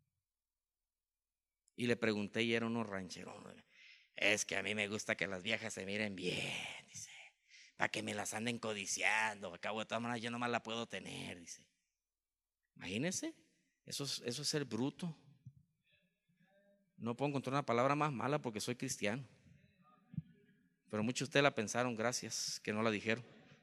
Y le pregunté y era unos rancheros. Es que a mí me gusta que las viejas se miren bien, dice, para que me las anden codiciando. Acabo de todas maneras yo nomás la puedo tener, dice. Imagínense, eso es, eso es ser bruto. No puedo encontrar una palabra más mala porque soy cristiano. Pero muchos de ustedes la pensaron, gracias que no la dijeron.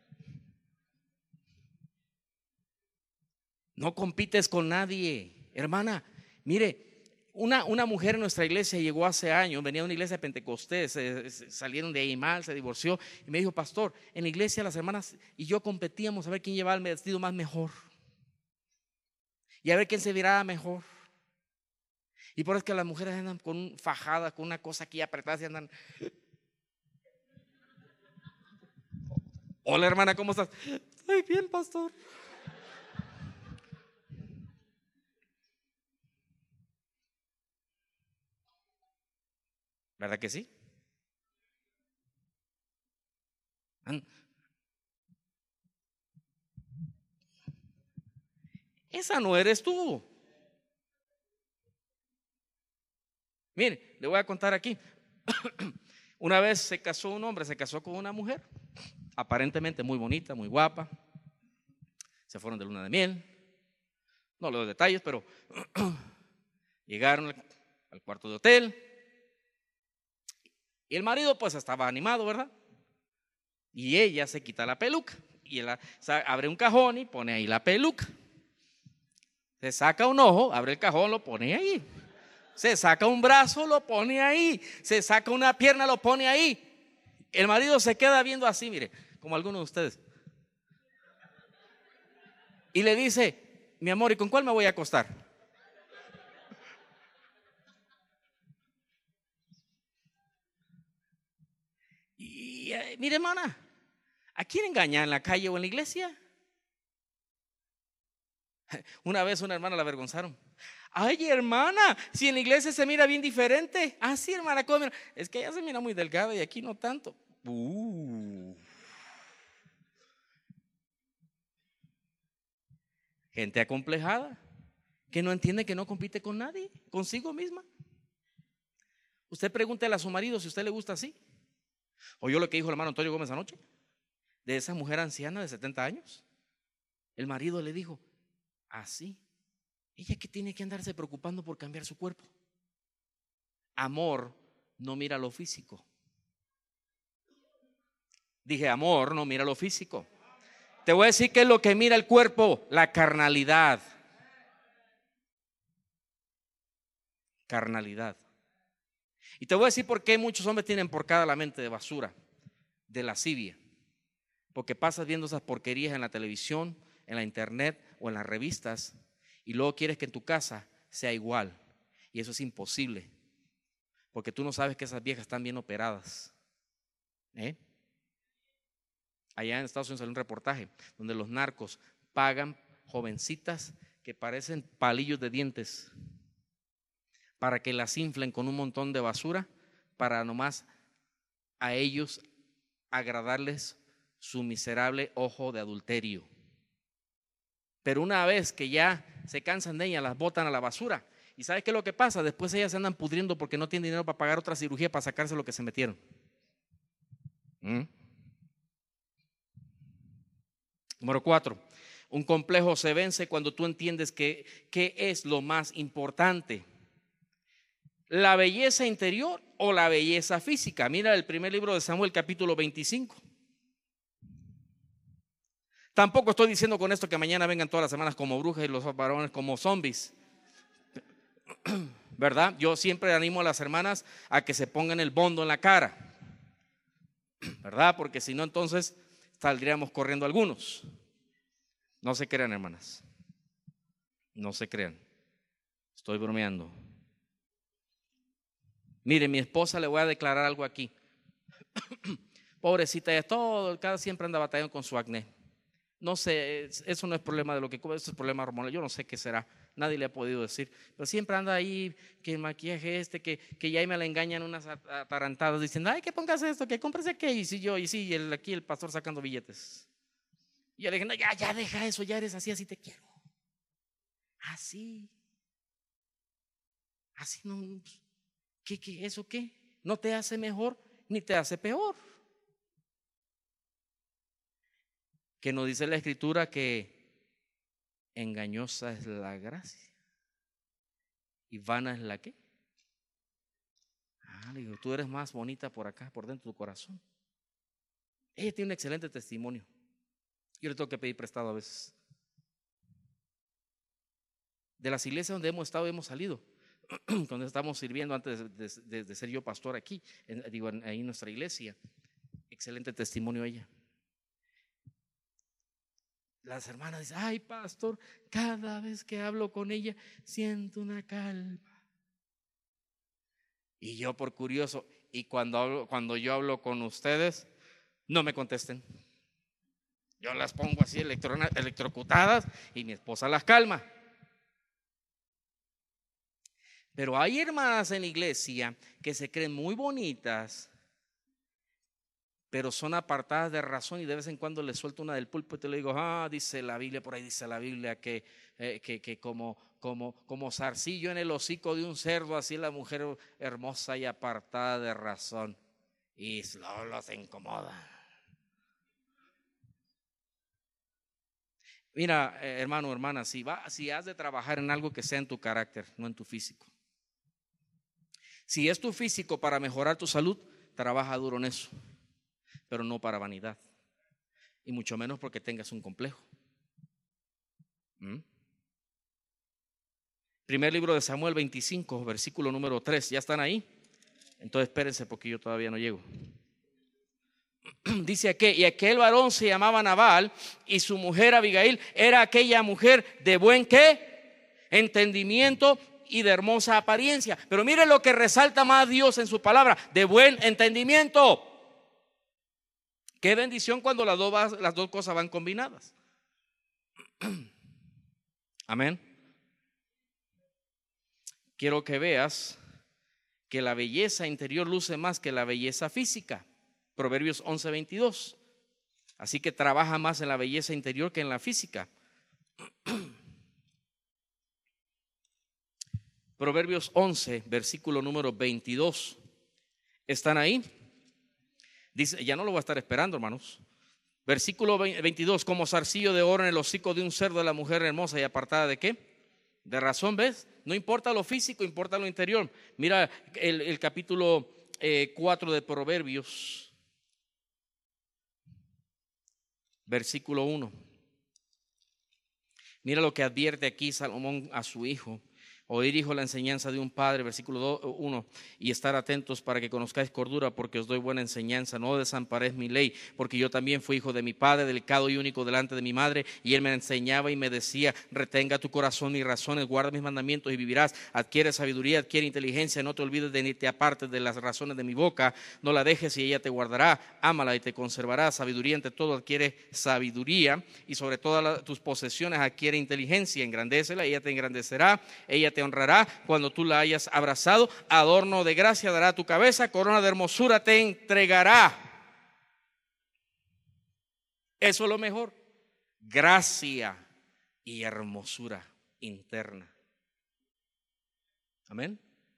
No compites con nadie, hermana. Mire, Una, una mujer en nuestra iglesia llegó hace años, venía de una iglesia de Pentecostés, se, se, salieron de ahí mal, se divorció, y me dijo: pastor, en la iglesia las hermanas y yo competíamos a ver quién llevaba el vestido más mejor y a ver quién se miraba mejor. Y por eso es que las mujeres andan con fajadas, con una cosa aquí apretada y andan: hola hermana, ¿cómo estás? Estoy bien, pastor. ¿Verdad que sí? Esa no eres tú. Mire, le voy a contar aquí. Una vez se casó un hombre, se casó con una mujer aparentemente muy bonita, muy guapa. Se fueron de luna de miel. No le doy detalles, pero llegaron al cuarto de hotel. Y el marido pues estaba animado, ¿verdad? Y ella se quita la peluca y él abre un cajón y pone ahí la peluca. Se saca un ojo, abre el cajón, lo pone ahí. Se saca un brazo, lo pone ahí. Se saca una pierna, lo pone ahí. El marido se queda viendo así, mire, como algunos de ustedes. Y le dice: mi amor, ¿y con cuál me voy a acostar? Y eh, mire, hermana, ¿a quién engaña, en la calle o en la iglesia? Una vez una hermana la avergonzaron. Ay, hermana, si en la iglesia se mira bien diferente. Ah, sí, hermana, ¿cómo mira? Es que ella se mira muy delgada y aquí no tanto. Uh. Gente acomplejada que no entiende que no compite con nadie, consigo misma. Usted pregúntele a su marido si a usted le gusta así. ¿Oyó lo que dijo el hermano Antonio Gómez anoche? De esa mujer anciana de setenta años. El marido le dijo: así. ¿Ella qué tiene que andarse preocupando por cambiar su cuerpo? Amor no mira lo físico. Dije, amor no mira lo físico. Te voy a decir qué es lo que mira el cuerpo: la carnalidad. Carnalidad. Y te voy a decir por qué muchos hombres tienen porcada la mente de basura, de lascivia. Porque pasas viendo esas porquerías en la televisión, en la internet o en las revistas, y luego quieres que en tu casa sea igual. Y eso es imposible, porque tú no sabes que esas viejas están bien operadas. ¿Eh? Allá en Estados Unidos salió un reportaje donde los narcos pagan jovencitas que parecen palillos de dientes para que las inflen con un montón de basura, para nomás a ellos agradarles su miserable ojo de adulterio. Pero una vez que ya se cansan de ellas, las botan a la basura. ¿Y sabes qué es lo que pasa? Después ellas se andan pudriendo porque no tienen dinero para pagar otra cirugía para sacarse lo que se metieron. ¿Mm? Número cuatro, un complejo se vence cuando tú entiendes que qué es lo más importante: la belleza interior o la belleza física. Mira el primer libro de Samuel, capítulo veinticinco. Tampoco estoy diciendo con esto que mañana vengan todas las semanas como brujas y los varones como zombies, ¿verdad? Yo siempre animo a las hermanas a que se pongan el bondo en la cara, ¿verdad? Porque si no, entonces saldríamos corriendo algunos. No se crean, hermanas, no se crean, estoy bromeando. Mire, mi esposa, le voy a declarar algo aquí. Pobrecita, ella todo, cada siempre anda batallando con su acné. No sé, eso no es problema de lo que come, eso es problema hormonal. Yo no sé qué será, nadie le ha podido decir. Pero siempre anda ahí, que el maquillaje este, que, que ya me la engañan unas atarantadas diciendo, ay, que pongas esto, que compres aquello. Y si yo, y sí, el, aquí el pastor sacando billetes. Y yo le dije, no, ya, ya deja eso, ya eres así, así te quiero. Así. Así no. ¿Qué, qué, eso qué? No te hace mejor ni te hace peor. Que nos dice la Escritura que engañosa es la gracia y vana es la ¿qué? Ah, le digo, tú eres más bonita por acá, por dentro de tu corazón. Ella tiene un excelente testimonio. Yo le tengo que pedir prestado a veces. De las iglesias donde hemos estado, hemos salido. Cuando estamos sirviendo antes de, de, de ser yo pastor aquí, en, digo, ahí en nuestra iglesia. Excelente testimonio ella. Las hermanas dicen, ay, pastor, cada vez que hablo con ella siento una calma. Y yo por curioso, y cuando, hablo, cuando yo hablo con ustedes, no me contesten. Yo las pongo así electro, electrocutadas y mi esposa las calma. Pero hay hermanas en la iglesia que se creen muy bonitas, pero son apartadas de razón, y de vez en cuando les suelto una del púlpito y le digo, ah, dice la Biblia, por ahí dice la Biblia que, eh, que, que como, como, como zarcillo en el hocico de un cerdo, así la mujer hermosa y apartada de razón. Y solo se incomoda. Mira, eh, hermano, hermana, si, va, si has de trabajar en algo que sea en tu carácter, no en tu físico. Si es tu físico para mejorar tu salud, trabaja duro en eso, pero no para vanidad, y mucho menos porque tengas un complejo. ¿Mm? Primer libro de Samuel veinticinco, versículo número tres. ¿Ya están ahí? Entonces espérense porque yo todavía no llego. Dice que y aquel varón se llamaba Nabal, y su mujer Abigail era aquella mujer de buen ¿qué? Entendimiento y de hermosa apariencia. Pero miren lo que resalta más Dios en su palabra: de buen entendimiento. Qué bendición cuando las dos, las dos cosas van combinadas. Amén. Quiero que veas que la belleza interior luce más que la belleza física. Proverbios once veintidós. Así que trabaja más en la belleza interior que en la física. Proverbios once, versículo número veintidós. ¿Están ahí? Dice, ya no lo voy a estar esperando, hermanos. Versículo veintidós, como zarcillo de oro en el hocico de un cerdo de la mujer hermosa y apartada de ¿qué? De razón, ¿ves? No importa lo físico, importa lo interior. Mira el, el capítulo eh, cuatro de Proverbios, versículo uno. Mira lo que advierte aquí Salomón a su hijo. Oír, hijo, la enseñanza de un padre, versículo uno, y estar atentos para que conozcáis cordura, porque os doy buena enseñanza. No desamparéis mi ley, porque yo también fui hijo de mi padre, delicado y único delante de mi madre, y él me enseñaba y me decía: retenga tu corazón mis razones, guarda mis mandamientos y vivirás. Adquiere sabiduría, adquiere inteligencia, no te olvides de ni te apartes de las razones de mi boca. No la dejes y ella te guardará. Ámala y te conservará. Sabiduría ante todo adquiere sabiduría, y sobre todas las, tus posesiones adquiere inteligencia. Engrandécela, ella te engrandecerá. Ella te honrará cuando tú la hayas abrazado. Adorno de gracia dará a tu cabeza, corona de hermosura te entregará. Eso es lo mejor: gracia y hermosura interna. Amén.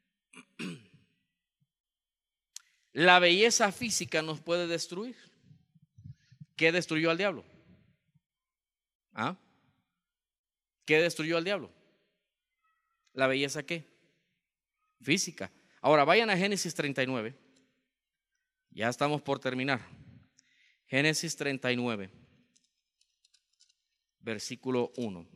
La belleza física nos puede destruir. ¿Qué destruyó al diablo? ¿Ah? ¿Qué destruyó al diablo? ¿La belleza qué? Física. Ahora vayan a Génesis treinta y nueve. Ya estamos por terminar. Génesis treinta y nueve. versículo uno.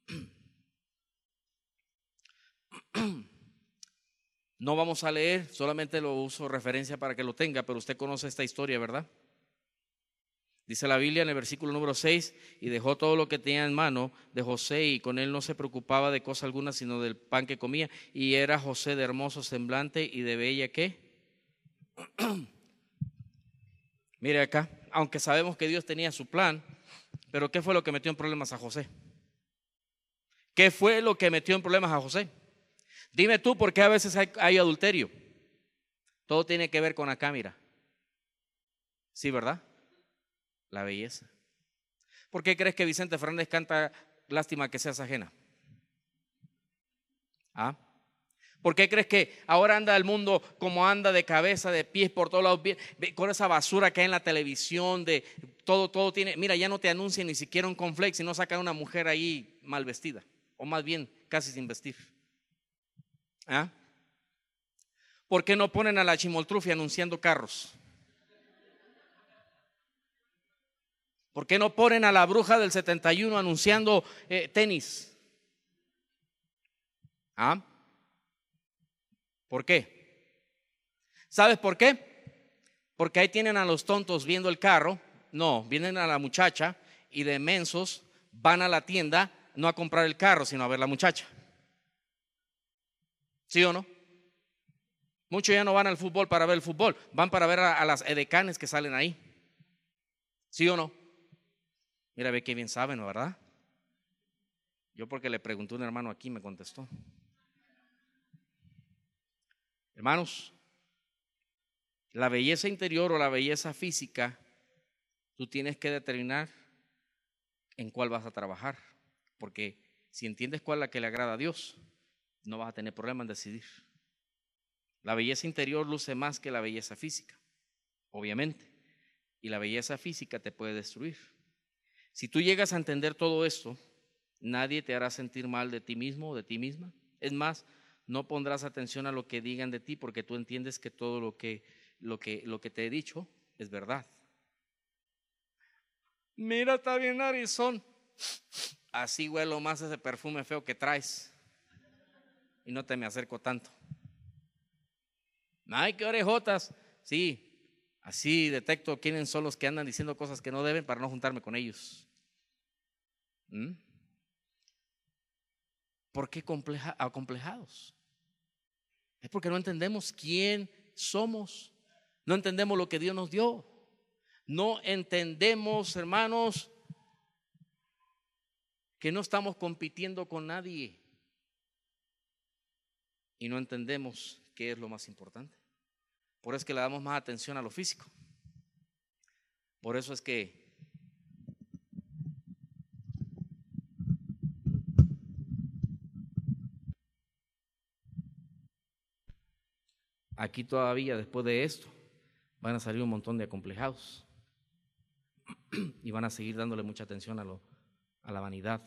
No vamos a leer, solamente lo uso referencia para que lo tenga, pero usted conoce esta historia, ¿verdad? Dice la Biblia en el versículo número seis, y dejó todo lo que tenía en mano de José, y con él no se preocupaba de cosa alguna, sino del pan que comía, y era José de hermoso semblante y de bella, ¿qué? Mire acá, aunque sabemos que Dios tenía su plan, pero ¿qué fue lo que metió en problemas a José? ¿Qué fue lo que metió en problemas a José? Dime tú, ¿por qué a veces hay, hay adulterio? Todo tiene que ver con acá, mira. Sí, ¿verdad? La belleza. ¿Por qué crees que Vicente Fernández canta Lástima que seas ajena? ¿Ah? ¿Por qué crees que ahora anda el mundo como anda, de cabeza, de pies, por todos lados, con esa basura que hay en la televisión, de todo, todo tiene, mira, ya no te anuncian ni siquiera un cornflakes, sino sacan una mujer ahí mal vestida, o más bien casi sin vestir? ¿Ah? ¿Por qué no ponen a la Chimoltrufia anunciando carros? ¿Por qué no ponen a la bruja del setenta y uno anunciando eh, tenis? ¿Ah? ¿Por qué? ¿Sabes por qué? Porque ahí tienen a los tontos viendo el carro. No, vienen a la muchacha y de mensos van a la tienda no a comprar el carro, sino a ver la muchacha. ¿Sí o no? Muchos ya no van al fútbol para ver el fútbol, van para ver a, a las edecanes que salen ahí. ¿Sí o no? Mira, ve que bien saben, ¿verdad? Yo porque le pregunté a un hermano aquí me contestó. Hermanos, la belleza interior o la belleza física, tú tienes que determinar en cuál vas a trabajar, porque si entiendes cuál es la que le agrada a Dios, no vas a tener problema en decidir. La belleza interior luce más que la belleza física, obviamente, y la belleza física te puede destruir. Si tú llegas a entender todo esto, nadie te hará sentir mal de ti mismo o de ti misma. Es más, no pondrás atención a lo que digan de ti, porque tú entiendes que todo lo que, lo que, lo que te he dicho es verdad. Mira, está bien narizón. Así huelo más ese perfume feo que traes. Y no te me acerco tanto. Ay, qué orejotas. Sí, así detecto quiénes son los que andan diciendo cosas que no deben para no juntarme con ellos. ¿Mm? ¿Por qué compleja, acomplejados? Es porque no entendemos quién somos. No entendemos lo que Dios nos dio. No entendemos, hermanos, que no estamos compitiendo con nadie. Y no entendemos qué es lo más importante. Por eso es que le damos más atención a lo físico. Por eso es que aquí todavía, después de esto, van a salir un montón de acomplejados y van a seguir dándole mucha atención a, lo, a la vanidad.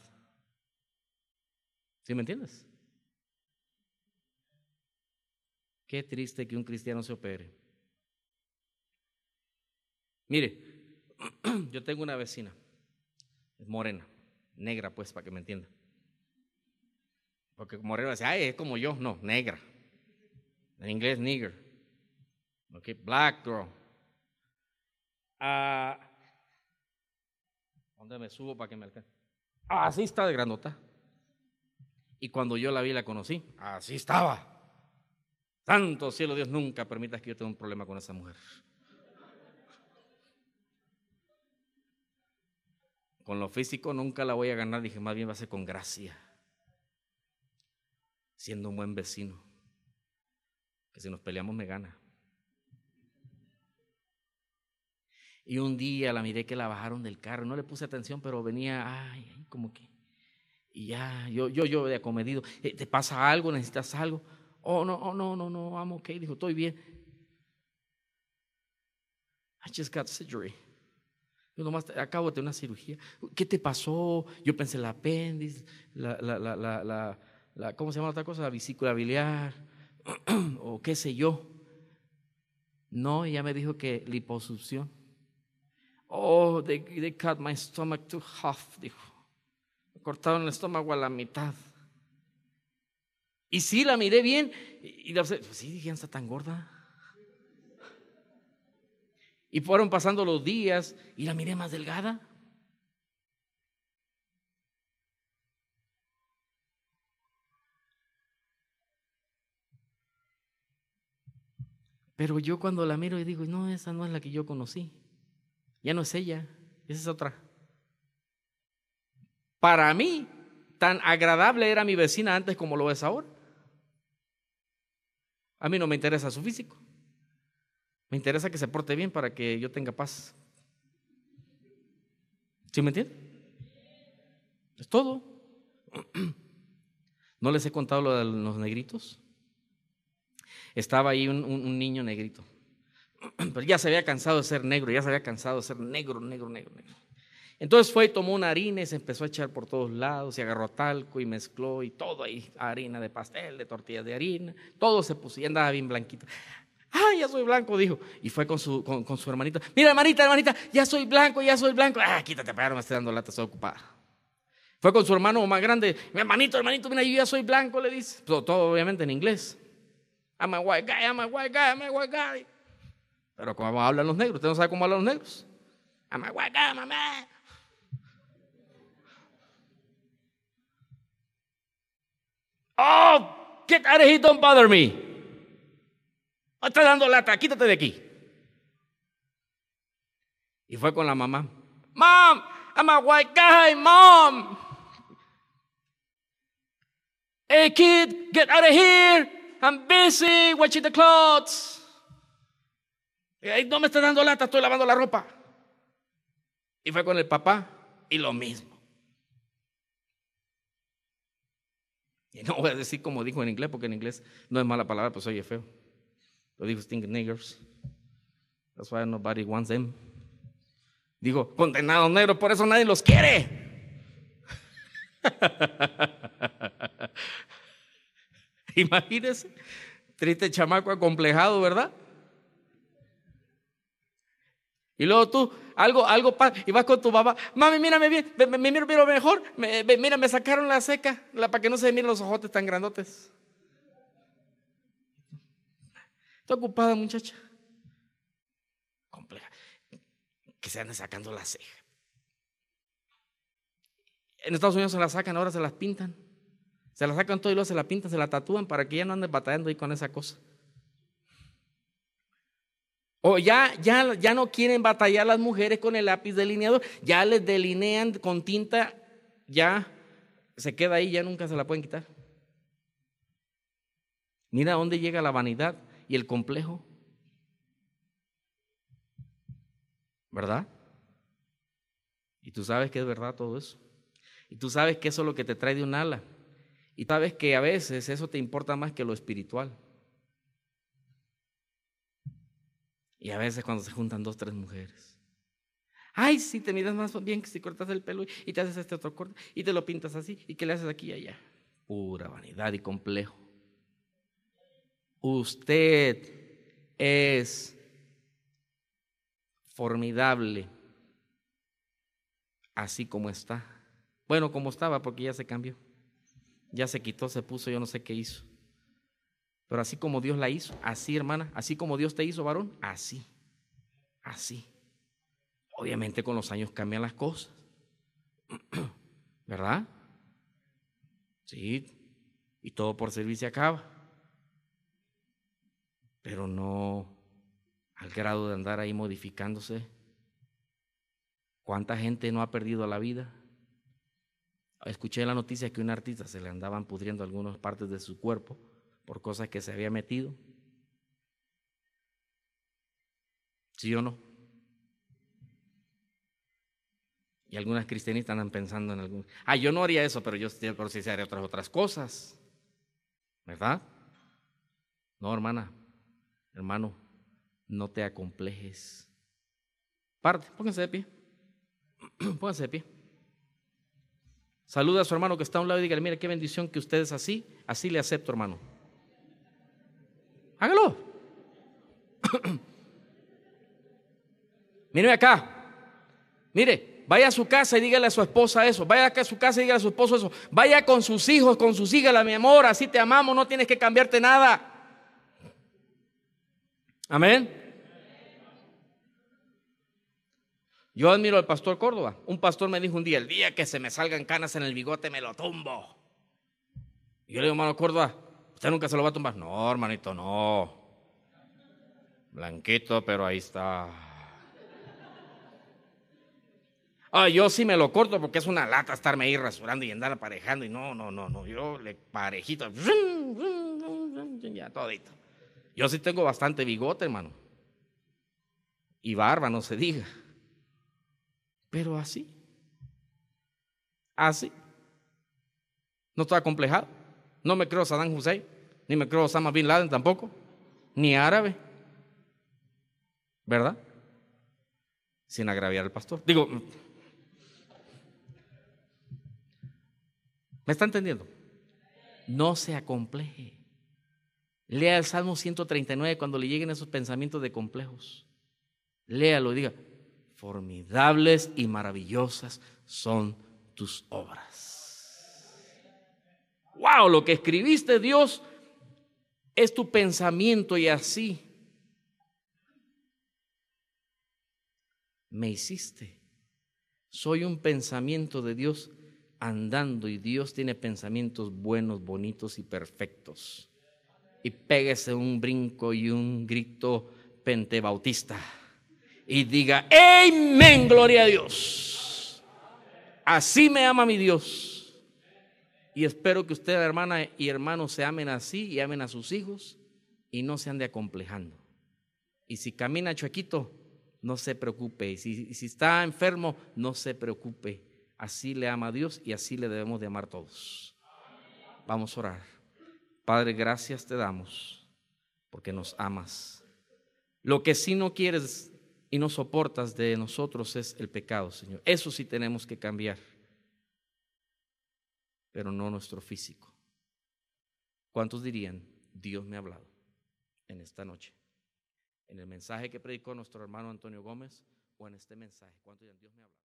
¿Sí me entiendes? Qué triste que un cristiano se opere. Mire, yo tengo una vecina, es morena, negra pues, para que me entienda. Porque moreno dice, ay, es como yo. No, negra. En inglés, nigger. Ok, black girl. Ah, ¿dónde me subo para que me alcance? Ah, así está de grandota. Y cuando yo la vi, la conocí, así estaba. Santo cielo, Dios, nunca permitas que yo tenga un problema con esa mujer. Con lo físico nunca la voy a ganar, dije, más bien va a ser con gracia, siendo un buen vecino, que si nos peleamos me gana. Y un día la miré que la bajaron del carro, no le puse atención, pero venía, ay, ay como que, y ya, yo, yo, yo de acomedido, ¿te pasa algo? ¿Necesitas algo? Oh, no, oh, no, no, no, I'm okay, dijo, estoy bien. I just got surgery. Yo nomás acabo de tener una cirugía. ¿Qué te pasó? Yo pensé el apéndice, la, la, la, la, la, la, ¿cómo se llama la otra cosa? La vesícula biliar, o qué sé yo. No, ella me dijo que liposucción. Oh, they, they cut my stomach too half, dijo. cortaron el estómago a la mitad. Y sí, la miré bien. Y, y la, pues sí, dije, está tan gorda. Y fueron pasando los días y la miré más delgada. Pero yo cuando la miro y digo, no, esa no es la que yo conocí. Ya no es ella, esa es otra. Para mí, tan agradable era mi vecina antes como lo es ahora. A mí no me interesa su físico. Me interesa que se porte bien para que yo tenga paz. ¿Sí me entiende? Es todo. ¿No les he contado lo de los negritos? Estaba ahí un, un, un niño negrito. Pero ya se había cansado de ser negro, ya se había cansado de ser negro, negro, negro, negro. Entonces fue y tomó una harina y se empezó a echar por todos lados y agarró talco y mezcló y todo ahí, harina de pastel, de tortillas de harina, todo se puso y andaba bien blanquito. ¡Ay, ya soy blanco!, dijo. Y fue con su, con, con su hermanita. Mira, hermanita, hermanita, ya soy blanco, ya soy blanco. ¡Ah, quítate, pero me estoy dando lata, estoy ocupada! Fue con su hermano más grande. Mi hermanito, hermanito, mira, yo ya soy blanco, le dice. Todo, todo obviamente en inglés. I'm a white guy, I'm a white guy, I'm a white guy. Pero ¿cómo hablan los negros? ¿Usted no sabe cómo hablan los negros? I'm a white guy, mamá. Oh, get out of here, don't bother me. Me estás dando lata, quítate de aquí. Y fue con la mamá. Mom, I'm a white guy, mom. Hey kid, get out of here. I'm busy watching the clothes. No me estás dando lata, estoy lavando la ropa. Y fue con el papá y lo mismo. Y no voy a decir como dijo en inglés, porque en inglés no es mala palabra, pues oye feo. Lo dijo stink niggers. That's why nobody wants them. Digo, condenados negros, por eso nadie los quiere. Imagínese, triste chamaco acomplejado, ¿verdad? Y luego tú, algo, algo pasa, y vas con tu papá, mami, mírame bien, me, me, me miro, miro mejor, me, me, mira, me sacaron la ceja, la, para que no se miren los ojotes tan grandotes. Estoy ocupada, muchacha. Compleja. Que se ande sacando la ceja. En Estados Unidos se la sacan, ahora se las pintan. Se la sacan todo y luego se la pintan, se la tatúan para que ya no anden batallando ahí con esa cosa. O ya, ya, ya no quieren batallar las mujeres con el lápiz delineador, ya les delinean con tinta, ya se queda ahí, ya nunca se la pueden quitar. Mira dónde llega la vanidad y el complejo, ¿verdad? Y tú sabes que es verdad todo eso. Y tú sabes que eso es lo que te trae de un ala. Y sabes que a veces eso te importa más que lo espiritual. Y a veces cuando se juntan dos, tres mujeres. Ay, si te miras más bien que si cortas el pelo y te haces este otro corte y te lo pintas así y que le haces aquí y allá. Pura vanidad y complejo. Usted es formidable así como está. Bueno, como estaba, porque ya se cambió. Ya se quitó, se puso, yo no sé qué hizo. Pero así como Dios la hizo, así, hermana, así como Dios te hizo, varón, así, así. Obviamente con los años cambian las cosas, ¿verdad? Sí, y todo por servir se acaba. Pero no al grado de andar ahí modificándose. ¿Cuánta gente no ha perdido la vida? Escuché la noticia que a un artista se le andaban pudriendo algunas partes de su cuerpo por cosas que se había metido. ¿Sí o no? Y algunas cristianistas andan pensando en algún... Ah, yo no haría eso, pero yo pero sí haría otras otras cosas. ¿Verdad? No, hermana, hermano, no te acomplejes. Parte, pónganse de pie. Pónganse de pie. Saluda a su hermano que está a un lado y dígale, mira qué bendición que usted es así, así le acepto, hermano. Hágalo. Míreme acá. Mire, Vaya a su casa y dígale a su esposa eso. Vaya a su casa y dígale a su esposo eso. Vaya con sus hijos, con sus hijas, mi amor, así te amamos, no tienes que cambiarte nada. Amén. Yo admiro al pastor Córdoba. Un pastor me dijo un día: el día que se me salgan canas en el bigote me lo tumbo. Y yo le digo: hermano Córdoba, ¿usted nunca se lo va a tumbar? No, hermanito, no. Blanquito, pero ahí está. Ah, yo sí me lo corto porque es una lata estarme ahí rasurando y andar aparejando. Y no, no, no, no. Yo le parejito. Ya todito. Yo sí tengo bastante bigote, hermano. Y barba, no se diga. Pero así. Así. No estoy acomplejado. No me creo Saddam Hussein, ni me creo Osama Bin Laden tampoco, ni árabe. ¿Verdad? Sin agraviar al pastor. Digo, ¿me está entendiendo? No se acompleje. Lea el Salmo ciento treinta y nueve cuando le lleguen esos pensamientos de complejos. Léalo y diga: formidables y maravillosas son tus obras. ¡Wow! Lo que escribiste, Dios, es tu pensamiento y así me hiciste. Soy un pensamiento de Dios andando, y Dios tiene pensamientos buenos, bonitos y perfectos. Y pégese un brinco y un grito pentebautista y diga: amén, gloria a Dios. Así me ama mi Dios. Y espero que usted, hermana y hermano, se amen así y amen a sus hijos y no se ande acomplejando. Y si camina chuequito, no se preocupe. Y si, y si está enfermo, no se preocupe. Así le ama a Dios y así le debemos de amar todos. Vamos a orar. Padre, gracias te damos porque nos amas. Lo que sí no quieres y no soportas de nosotros es el pecado, Señor. Eso sí tenemos que cambiar, pero no nuestro físico. ¿Cuántos dirían: Dios me ha hablado en esta noche? En el mensaje que predicó nuestro hermano Antonio Gómez o en este mensaje, ¿cuántos dirían: Dios me ha hablado?